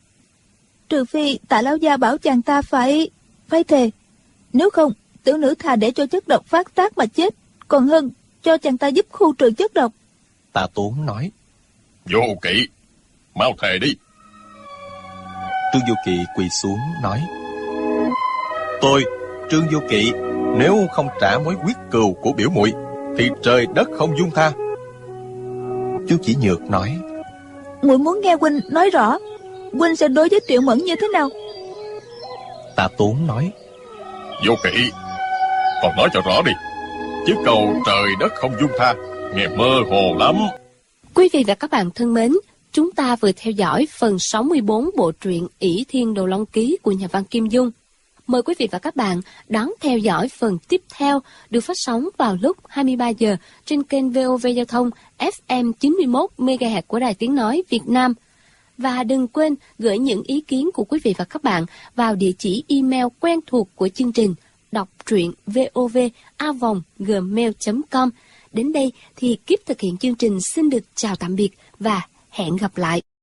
phi Tạ lão gia bảo chàng ta phải thề. Nếu không, tiểu nữ thà để cho chất độc phát tác mà chết, còn hơn cho chàng ta giúp khu trừ chất độc. Tạ Tốn nói: Vô Kỵ, mau thề đi. Trương Vô Kỵ quỳ xuống nói: Tôi, Trương Vô Kỵ, nếu không trả mối quyết cừu của biểu muội thì trời đất không dung tha. Chu Chỉ Nhược nói: Muội muốn nghe huynh nói rõ, huynh sẽ đối với Triệu Mẫn như thế nào? Tạ Tốn nói: Vô Kỵ, còn nói cho rõ đi, chứ câu trời đất không dung tha nghe mơ hồ lắm. Quý vị và các bạn thân mến, chúng ta vừa theo dõi phần 64 bộ truyện Ỷ Thiên Đồ Long Ký của nhà văn Kim Dung. Mời quý vị và các bạn đón theo dõi phần tiếp theo được phát sóng vào lúc 23 giờ trên kênh VOV Giao thông FM 91 MHz của Đài Tiếng Nói Việt Nam. Và đừng quên gửi những ý kiến của quý vị và các bạn vào địa chỉ email quen thuộc của chương trình đọc truyện vov@gmail.com. Đến đây thì kíp thực hiện chương trình xin được chào tạm biệt và hẹn gặp lại.